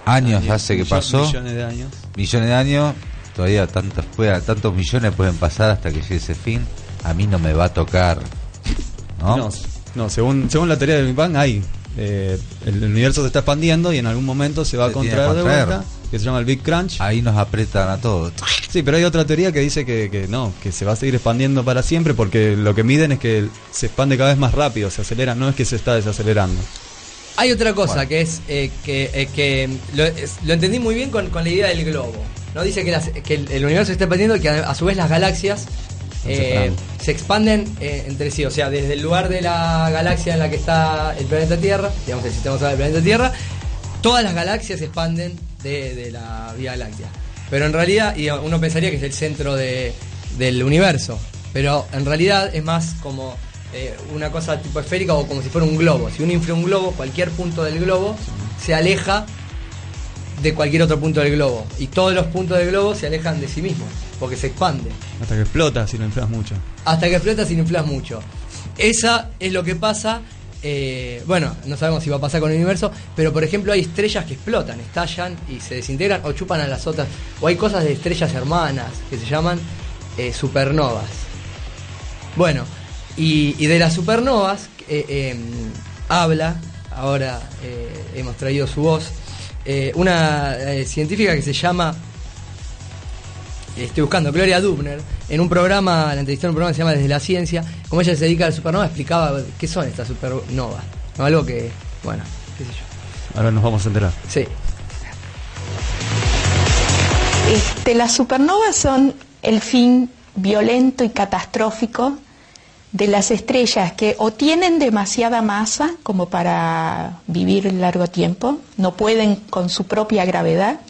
Años hace que Millo- pasó. Millones de años. Millones de años. Todavía tantos, pueda- tantos millones pueden pasar hasta que llegue ese fin. A mí no me va a tocar. ¿No? No, no, según, según la teoría del Big Bang, hay, eh, el universo se está expandiendo y en algún momento se va Se a tiene contraer que de contraer. vuelta, que se llama el Big Crunch. Ahí nos apretan a todos. Sí, pero hay otra teoría que dice que, que no, que se va a seguir expandiendo para siempre porque lo que miden es que se expande cada vez más rápido, se acelera, no es que se está desacelerando. Hay otra cosa Bueno. que es eh, que, eh, que lo, es- lo entendí muy bien con, con la idea del globo. ¿No? Dice que, las- que el, el universo se está expandiendo y que a, a su vez las galaxias eh, se expanden eh, entre sí. O sea, desde el lugar de la galaxia en la que está el planeta Tierra, digamos el sistema solar del planeta Tierra, todas las galaxias se expanden de, de la Vía Láctea. Pero en realidad, y uno pensaría que es el centro de, del universo, pero en realidad es más como eh, una cosa tipo esférica o como si fuera un globo. Si uno infla un globo, cualquier punto del globo se aleja de cualquier otro punto del globo. Y todos los puntos del globo se alejan de sí mismos, porque se expande. Hasta que explota si lo inflas mucho. Hasta que explota si no inflas mucho. Esa es lo que pasa. Eh, bueno, no sabemos si va a pasar con el universo, pero por ejemplo hay estrellas que explotan, estallan y se desintegran o chupan a las otras. O hay cosas de estrellas hermanas que se llaman eh, supernovas. Bueno, y, y de las supernovas eh, eh, habla, ahora eh, hemos traído su voz, eh, una eh, científica que se llama, estoy buscando, Gloria Dubner, en un programa, la entrevistó en un programa que se llama Desde la Ciencia. Como ella se dedica a la supernova, explicaba qué son estas supernovas, ¿no? Algo que, bueno, qué sé yo. Ahora nos vamos a enterar. Sí. Este, las supernovas son el fin violento y catastrófico de las estrellas que o tienen demasiada masa como para vivir largo tiempo, no pueden con su propia gravedad,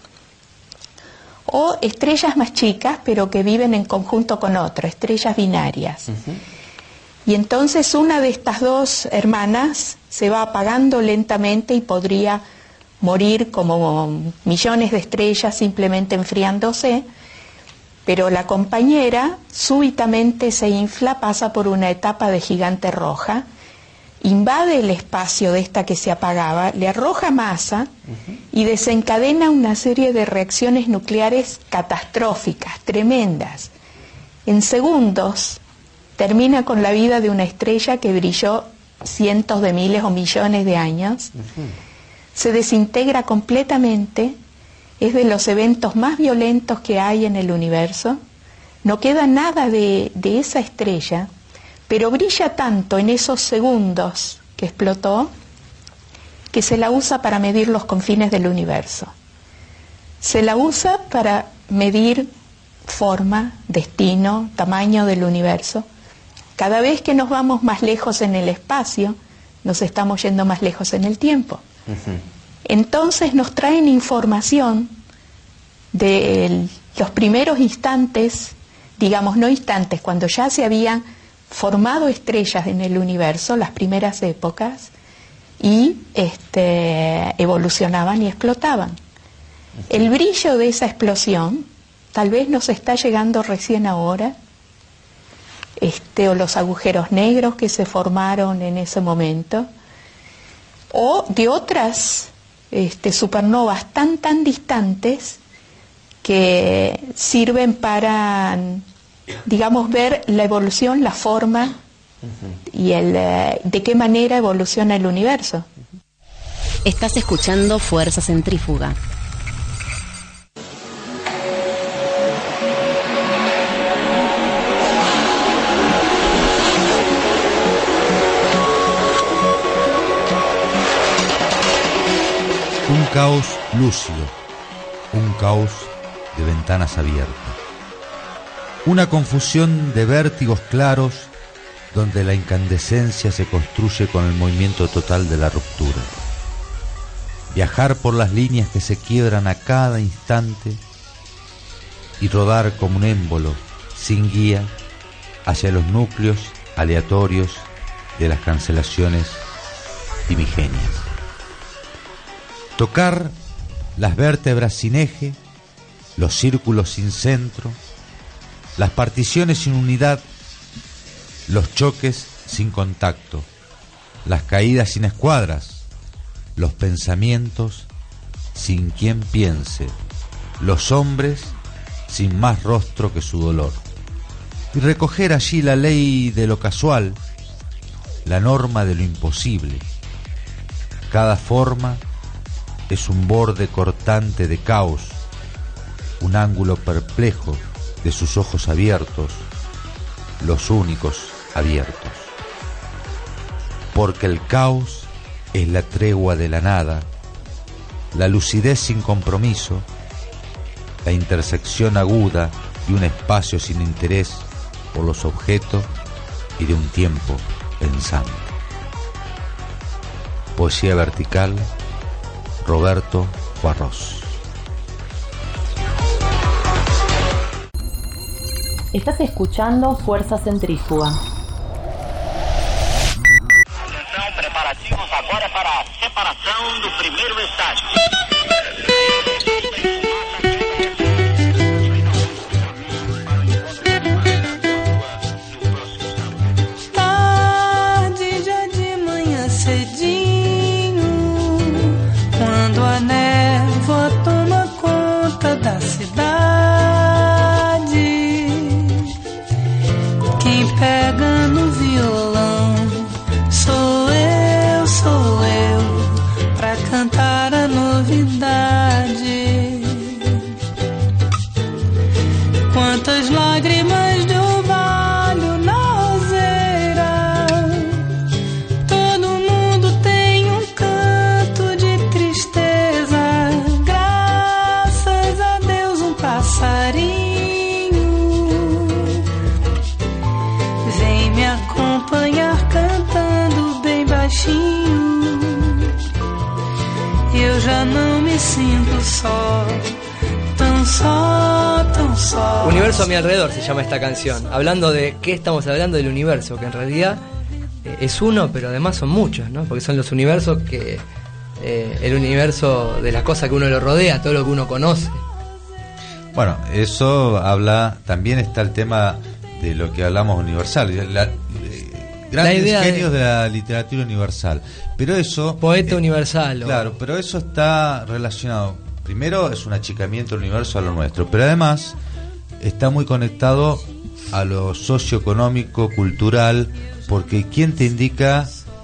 o estrellas más chicas pero que viven en conjunto con otras, estrellas binarias. Uh-huh. Y entonces una de estas dos hermanas se va apagando lentamente y podría morir como millones de estrellas simplemente enfriándose, pero la compañera súbitamente se infla, pasa por una etapa de gigante roja, invade el espacio de esta que se apagaba, le arroja masa uh-huh. y desencadena una serie de reacciones nucleares catastróficas, tremendas. En segundos termina con la vida de una estrella que brilló cientos de miles o millones de años, uh-huh. se desintegra completamente. Es de los eventos más violentos que hay en el universo. No queda nada de, de esa estrella, pero brilla tanto en esos segundos que explotó que se la usa para medir los confines del universo. Se la usa para medir forma, destino, tamaño del universo. Cada vez que nos vamos más lejos en el espacio, nos estamos yendo más lejos en el tiempo. Uh-huh. Entonces nos traen información de el, los primeros instantes, digamos no instantes, cuando ya se habían formado estrellas en el universo, las primeras épocas, y este, evolucionaban y explotaban. El brillo de esa explosión tal vez nos está llegando recién ahora, este, o los agujeros negros que se formaron en ese momento, o de otras Este, supernovas tan tan distantes que sirven para, digamos, ver la evolución, la forma uh-huh. y el eh, de qué manera evoluciona el universo. Estás escuchando Fuerza Centrífuga. Un caos lúcido, un caos de ventanas abiertas, una confusión de vértigos claros donde la incandescencia se construye con el movimiento total de la ruptura. Viajar por las líneas que se quiebran a cada instante y rodar como un émbolo sin guía hacia los núcleos aleatorios de las cancelaciones primigenias. Tocar las vértebras sin eje, los círculos sin centro, las particiones sin unidad, los choques sin contacto, las caídas sin escuadras, los pensamientos sin quien piense, los hombres sin más rostro que su dolor. Y recoger allí la ley de lo casual, la norma de lo imposible. Cada forma es un borde cortante de caos, un ángulo perplejo de sus ojos abiertos, los únicos abiertos. Porque el caos es la tregua de la nada, la lucidez sin compromiso, la intersección aguda de un espacio sin interés por los objetos y de un tiempo pensante. Poesía vertical, Roberto Juarros. Estás escuchando Fuerza Centrífuga. Atenção, preparativos agora para a separação do primeiro estágio. Tarde já de manhã cedinho, quando a névoa toma conta da cidade, pega no violão, sou eu, sou eu, pra cantar a novidade. Quantas lágrimas de orvalho na roseira, todo mundo tem um canto de tristeza, graças a Deus um passarinho me acompanhar cantando bem baixinho. Eu já não me sinto só, tão só, tão só. Universo a mi alrededor se llama esta canción. Hablando de qué estamos hablando del universo, que en realidad eh, es uno, pero además son muchos, ¿no? Porque son los universos que eh, el universo de las cosas que uno lo rodea, todo lo que uno conoce. Bueno, eso habla, también está el tema de lo que hablamos universal, la, eh, grandes la genios de... de... de la literatura universal, pero eso poeta eh, universal, claro, o... pero eso está relacionado, primero es un achicamiento del universo a lo nuestro, pero además está muy conectado a lo socioeconómico, cultural, porque ¿quién te indica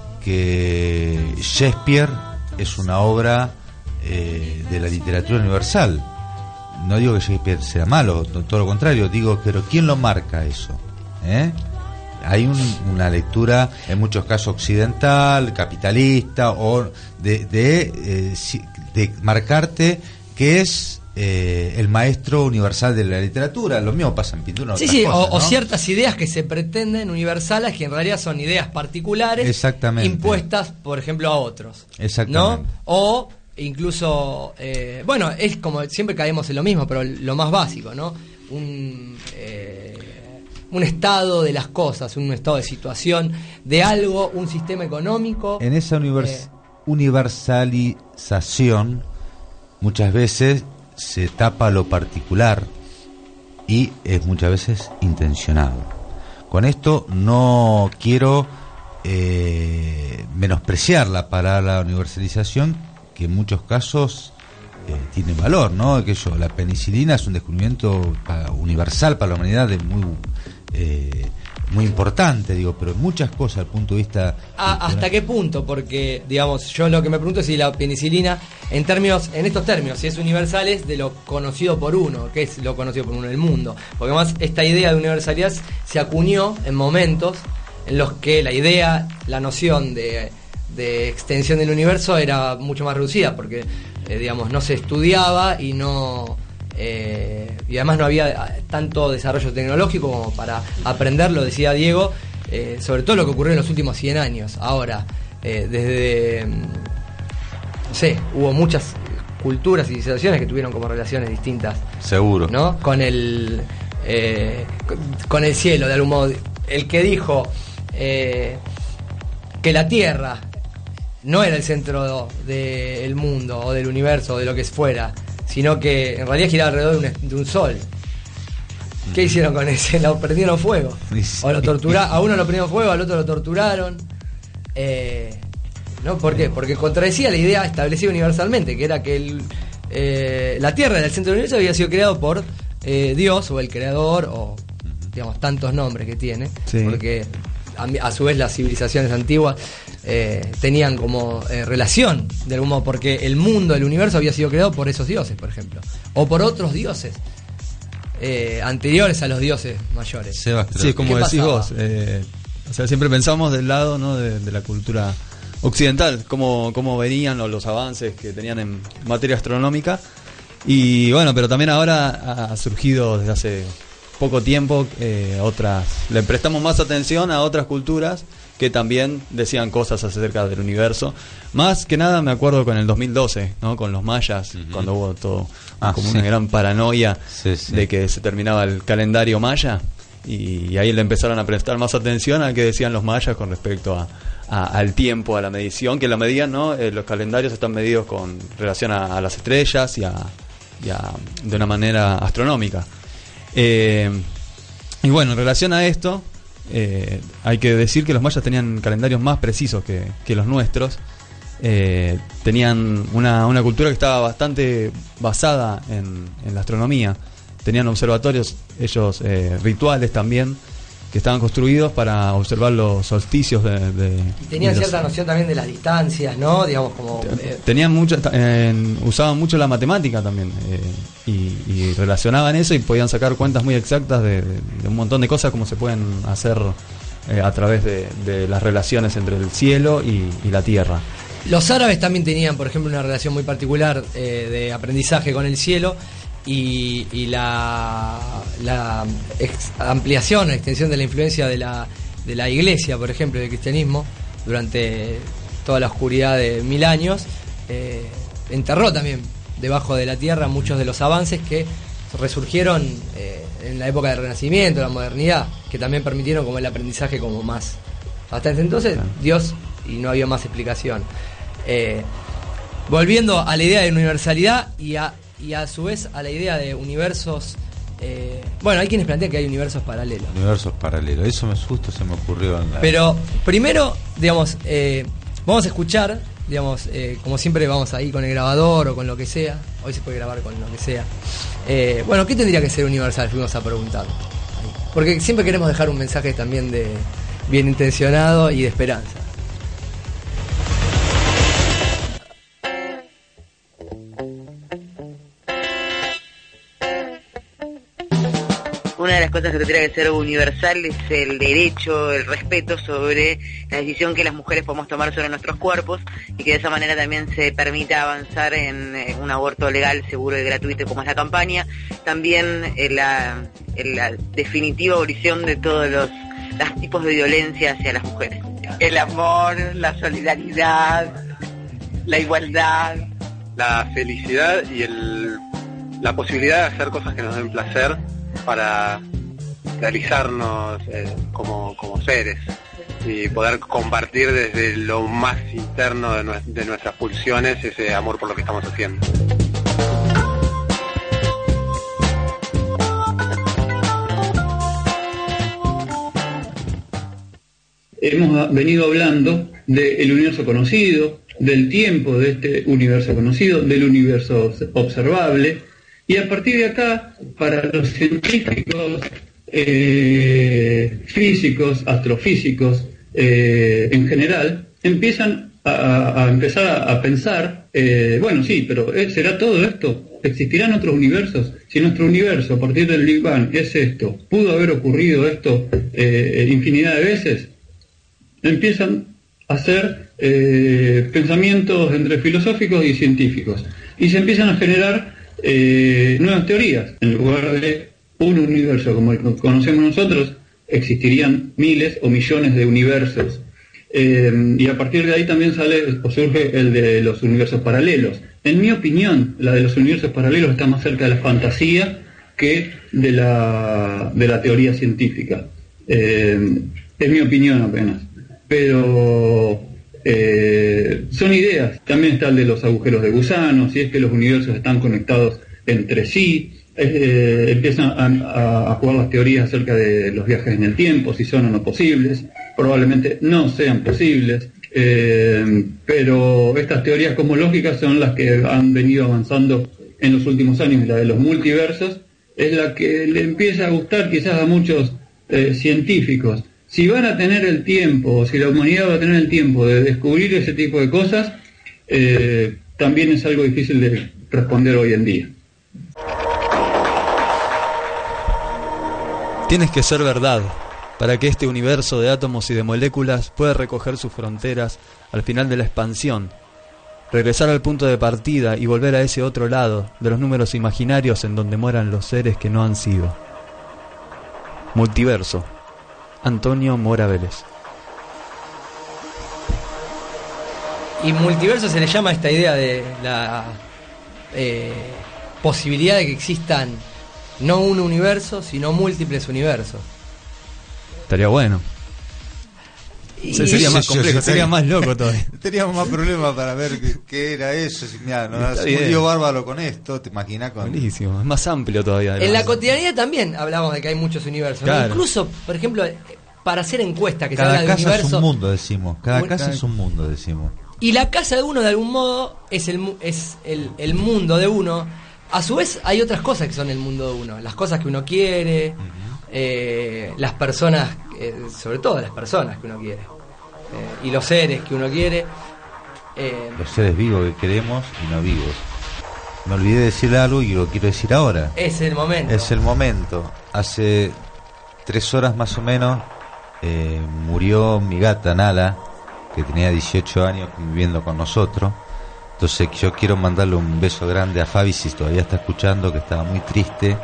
que Shakespeare es una obra eh, de la literatura universal? No digo que Shakespeare sea malo, todo lo contrario, digo, pero ¿quién lo marca eso? ¿Eh? Hay un, una lectura, en muchos casos occidental, capitalista, o de, de, eh, de marcarte que es eh, el maestro universal de la literatura. Lo mismo pasa en pintura. Sí, sí, cosas, o, ¿no? o ciertas ideas que se pretenden universales, que en realidad son ideas particulares, exactamente, impuestas, por ejemplo, a otros. Exactamente. ¿No? O incluso, eh, bueno, es como siempre caemos en lo mismo, pero lo más básico, ¿no? Un, eh, un estado de las cosas, un estado de situación de algo, un sistema económico. En esa univers- eh, universalización muchas veces se tapa lo particular y es muchas veces intencionado. Con esto no quiero eh, menospreciar la palabra universalización, que en muchos casos eh, tiene valor, ¿no? Que yo, la penicilina es un descubrimiento para, universal para la humanidad, de muy eh, muy importante, digo, pero muchas cosas al punto de vista ¿A, ¿Hasta qué punto? Porque, digamos, yo lo que me pregunto es si la penicilina, en términos, en estos términos, si es universal, es de lo conocido por uno, que es lo conocido por uno en el mundo. Porque además esta idea de universalidad se acuñó en momentos en los que la idea, la noción de de extensión del universo era mucho más reducida, porque eh, digamos no se estudiaba y no eh, y además no había tanto desarrollo tecnológico como para aprenderlo, decía Diego, eh, sobre todo lo que ocurrió en los últimos cien años. Ahora, eh, desde no sé, hubo muchas culturas y civilizaciones que tuvieron como relaciones distintas, seguro, ¿no? Con el eh, con el cielo, de algún modo. El que dijo eh, que la Tierra no era el centro del mundo o del universo o de lo que fuera, sino que en realidad giraba alrededor de un, de un sol. ¿Qué hicieron con ese? Lo prendieron fuego. O lo tortura, a uno lo prendieron fuego, al otro lo torturaron. Eh, ¿no? ¿Por qué? Porque contradecía la idea establecida universalmente, que era que el, eh, la Tierra era el centro del universo, había sido creado por eh, Dios o el creador, o digamos tantos nombres que tiene, sí. Porque a, a su vez las civilizaciones antiguas eh, tenían como eh, relación de algún modo, porque el mundo, el universo había sido creado por esos dioses, por ejemplo, o por otros dioses eh, anteriores a los dioses mayores. Sí, como decís pasaba? vos, eh, o sea, siempre pensamos del lado, ¿no?, de, de la cultura occidental, cómo, cómo venían los, los avances que tenían en materia astronómica, y bueno, pero también ahora ha surgido desde hace poco tiempo eh, otras, le prestamos más atención a otras culturas que también decían cosas acerca del universo. Más que nada me acuerdo con el dos mil doce, ¿no?, con los mayas, uh-huh. cuando hubo todo ah, como sí. una gran paranoia sí, sí. de que se terminaba el calendario maya, y, y ahí le empezaron a prestar más atención al que decían los mayas con respecto a, a al tiempo, a la medición, que la medían, ¿no? Eh, los calendarios están medidos con relación a, a las estrellas y a, y a de una manera astronómica. Eh, y bueno, en relación a esto, eh, hay que decir que los mayas tenían calendarios más precisos que, que los nuestros. Eh, tenían una, una cultura que estaba bastante basada en, en la astronomía. Tenían observatorios, ellos eh, rituales también, que estaban construidos para observar los solsticios de, de y tenían de cierta los, noción también de las distancias, ¿no? Digamos como eh, tenían mucho, eh, usaban mucho la matemática también, eh, y, y relacionaban eso y podían sacar cuentas muy exactas de, de, de un montón de cosas, como se pueden hacer eh, a través de, de las relaciones entre el cielo y, y la tierra. Los árabes también tenían, por ejemplo, una relación muy particular eh, de aprendizaje con el cielo. Y, y la, la ex, ampliación, extensión de la influencia de la, de la iglesia, por ejemplo, del cristianismo, durante toda la oscuridad de mil años, eh, enterró también debajo de la tierra muchos de los avances que resurgieron eh, en la época del Renacimiento, la modernidad, que también permitieron como el aprendizaje como más. Hasta ese entonces, Dios, y no había más explicación. Eh, volviendo a la idea de universalidad y a y a su vez a la idea de universos, eh, bueno, hay quienes plantean que hay universos paralelos. Universos paralelos, eso me justo se me ocurrió en la... Pero primero, digamos, eh, vamos a escuchar, digamos, eh, como siempre vamos ahí con el grabador o con lo que sea. Hoy se puede grabar con lo que sea. Eh, bueno, ¿qué tendría que ser universal? Fuimos a preguntar. Porque siempre queremos dejar un mensaje también de bien intencionado y de esperanza. Una de las cosas que tendría que ser universal es el derecho, el respeto sobre la decisión que las mujeres podemos tomar sobre nuestros cuerpos, y que de esa manera también se permita avanzar en un aborto legal, seguro y gratuito, como es la campaña. También en la, en la definitiva abolición de todos los, los tipos de violencia hacia las mujeres. El amor, la solidaridad, la igualdad, la felicidad y el, la posibilidad de hacer cosas que nos den placer para realizarnos eh, como, como seres y poder compartir desde lo más interno de, nue- de nuestras pulsiones ese amor por lo que estamos haciendo. Hemos venido hablando del universo conocido, del tiempo de este universo conocido, del universo observable. Y a partir de acá, para los científicos, eh, físicos, astrofísicos, eh, en general, empiezan a, a empezar a, a pensar, eh, bueno, sí, pero ¿será todo esto? ¿Existirán otros universos? Si nuestro universo, a partir del Big Bang, es esto, ¿pudo haber ocurrido esto eh, infinidad de veces? Empiezan a hacer eh, pensamientos entre filosóficos y científicos. Y se empiezan a generar Eh, nuevas teorías. En lugar de un universo como el que conocemos nosotros, existirían miles o millones de universos. Eh, y a partir de ahí también sale o surge el de los universos paralelos. En mi opinión, la de los universos paralelos está más cerca de la fantasía que de la, de la teoría científica. Eh, es mi opinión apenas. Pero Eh, son ideas. También está el de los agujeros de gusano, si es que los universos están conectados entre sí. Eh, empiezan a, a jugar las teorías acerca de los viajes en el tiempo, si son o no posibles. Probablemente no sean posibles. eh, pero estas teorías cosmológicas son las que han venido avanzando en los últimos años, y la de los multiversos es la que le empieza a gustar quizás a muchos eh, científicos. Si van a tener el tiempo, o si la humanidad va a tener el tiempo de descubrir ese tipo de cosas, eh, también es algo difícil de responder hoy en día. Tienes que ser verdad para que este universo de átomos y de moléculas pueda recoger sus fronteras al final de la expansión, regresar al punto de partida y volver a ese otro lado de los números imaginarios en donde mueran los seres que no han sido. Multiverso. Antonio Mora Vélez. Y multiverso se le llama a esta idea de la eh, posibilidad de que existan no un universo, sino múltiples universos. Estaría bueno. Y sería más complejo, sí, sería más loco todavía. Teníamos más problemas para ver qué, qué era eso. Si, mirá, nos hace un lío bárbaro con esto, te imaginas con... Buenísimo, es más amplio todavía. Además. En la cotidianidad también hablamos de que hay muchos universos. Claro. ¿No? Incluso, por ejemplo, para hacer encuestas que cada se habla de casa universo. es un mundo, decimos. Cada Un, casa cada... es un mundo, decimos. Y la casa de uno, de algún modo, es el, es el, el mundo de uno. A su vez, hay otras cosas que son el mundo de uno. Las cosas que uno quiere, uh-huh. eh, las personas, eh, sobre todo las personas que uno quiere. Eh, y los seres que uno quiere. Eh, los seres vivos que queremos y no vivos. Me olvidé de decirle algo y lo quiero decir ahora. Es el momento. Es el momento. Hace tres horas más o menos eh, murió mi gata Nala, que tenía dieciocho años viviendo con nosotros. Entonces yo quiero mandarle un beso grande a Fabi, si todavía está escuchando, que estaba muy triste.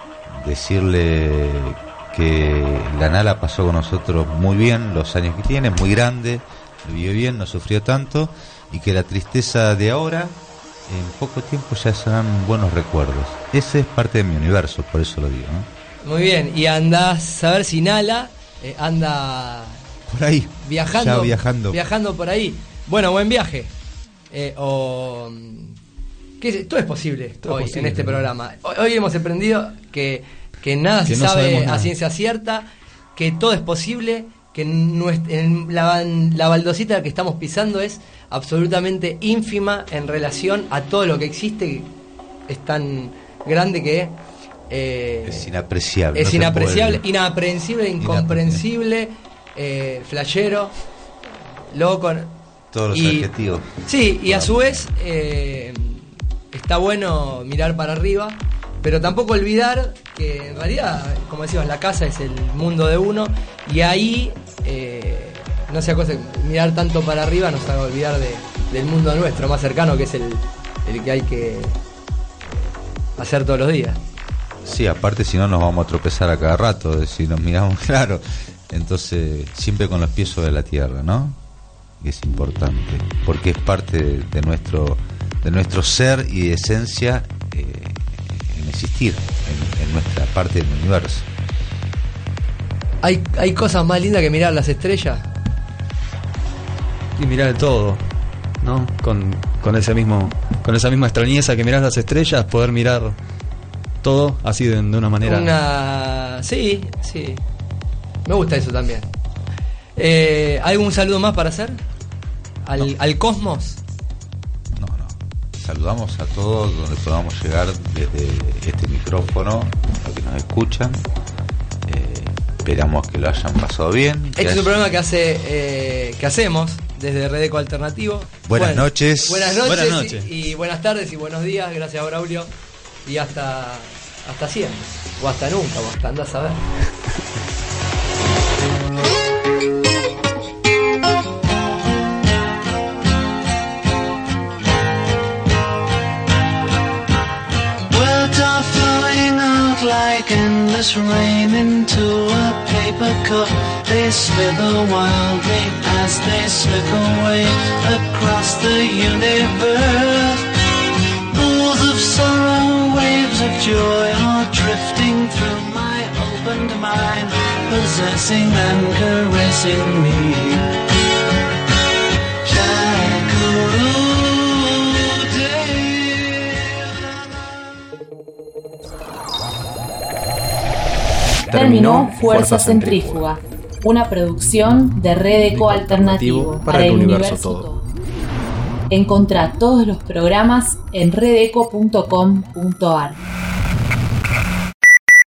Decirle que la Nala pasó con nosotros muy bien los años que tiene, muy grande, vivió bien, no sufrió tanto, y que la tristeza de ahora, en poco tiempo ya serán buenos recuerdos. Ese es parte de mi universo, por eso lo digo, ¿no? Muy bien, y andás a ver si Nala eh, anda por ahí, viajando, ya viajando. viajando por ahí. Bueno, buen viaje. Eh, o ¿qué es? Todo es posible todo hoy posible, en este ¿no? programa. Hoy, hoy hemos aprendido que, que nada que se no sabe nada. A ciencia cierta, que todo es posible, que nuestra, en la, la baldosita que estamos pisando es absolutamente ínfima en relación a todo lo que existe. Es tan grande que eh, es inapreciable. Es no inapreciable, inaprehensible, incomprensible, eh, flashero, loco. Todos los y, adjetivos. Sí, y a su vez eh, está bueno mirar para arriba, pero tampoco olvidar que en realidad, como decimos, la casa es el mundo de uno, y ahí eh, no sea cosa mirar tanto para arriba nos haga olvidar de, del mundo nuestro más cercano, que es el, el que hay que hacer todos los días. Sí, aparte si no nos vamos a tropezar a cada rato, si nos miramos claro, entonces siempre con los pies sobre la tierra, ¿no? Que es importante, porque es parte de, de nuestro de nuestro ser y esencia eh, en existir en, en nuestra parte del universo. Hay, hay cosas más lindas que mirar las estrellas. Y mirar todo, ¿no? Con, con ese mismo con esa misma extrañeza que mirar las estrellas, poder mirar todo así de, de una manera. Una sí, sí. Me gusta eso también. Eh, ¿Algún saludo más para hacer? ¿Al, no. al cosmos? No, no. Saludamos a todos donde podamos llegar desde este micrófono, a los que nos escuchan. Eh, esperamos que lo hayan pasado bien. Este es haya... un programa que hace eh, que hacemos desde Redeco Alternativo. Buenas bueno, noches. Buenas noches, buenas noches. Y, y buenas tardes y buenos días. Gracias, Braulio. Y hasta hasta siempre. O hasta nunca, o hasta andás a ver. Like endless rain into a paper cup, they slither wildly as they slip away across the universe. Pools of sorrow, waves of joy are drifting through my opened mind, possessing and caressing me. Shakuru. Terminó Fuerza Centrífuga. Una producción de Red Eco Alternativo para el universo todo. Encontrá todos los programas en redeco punto com punto ar.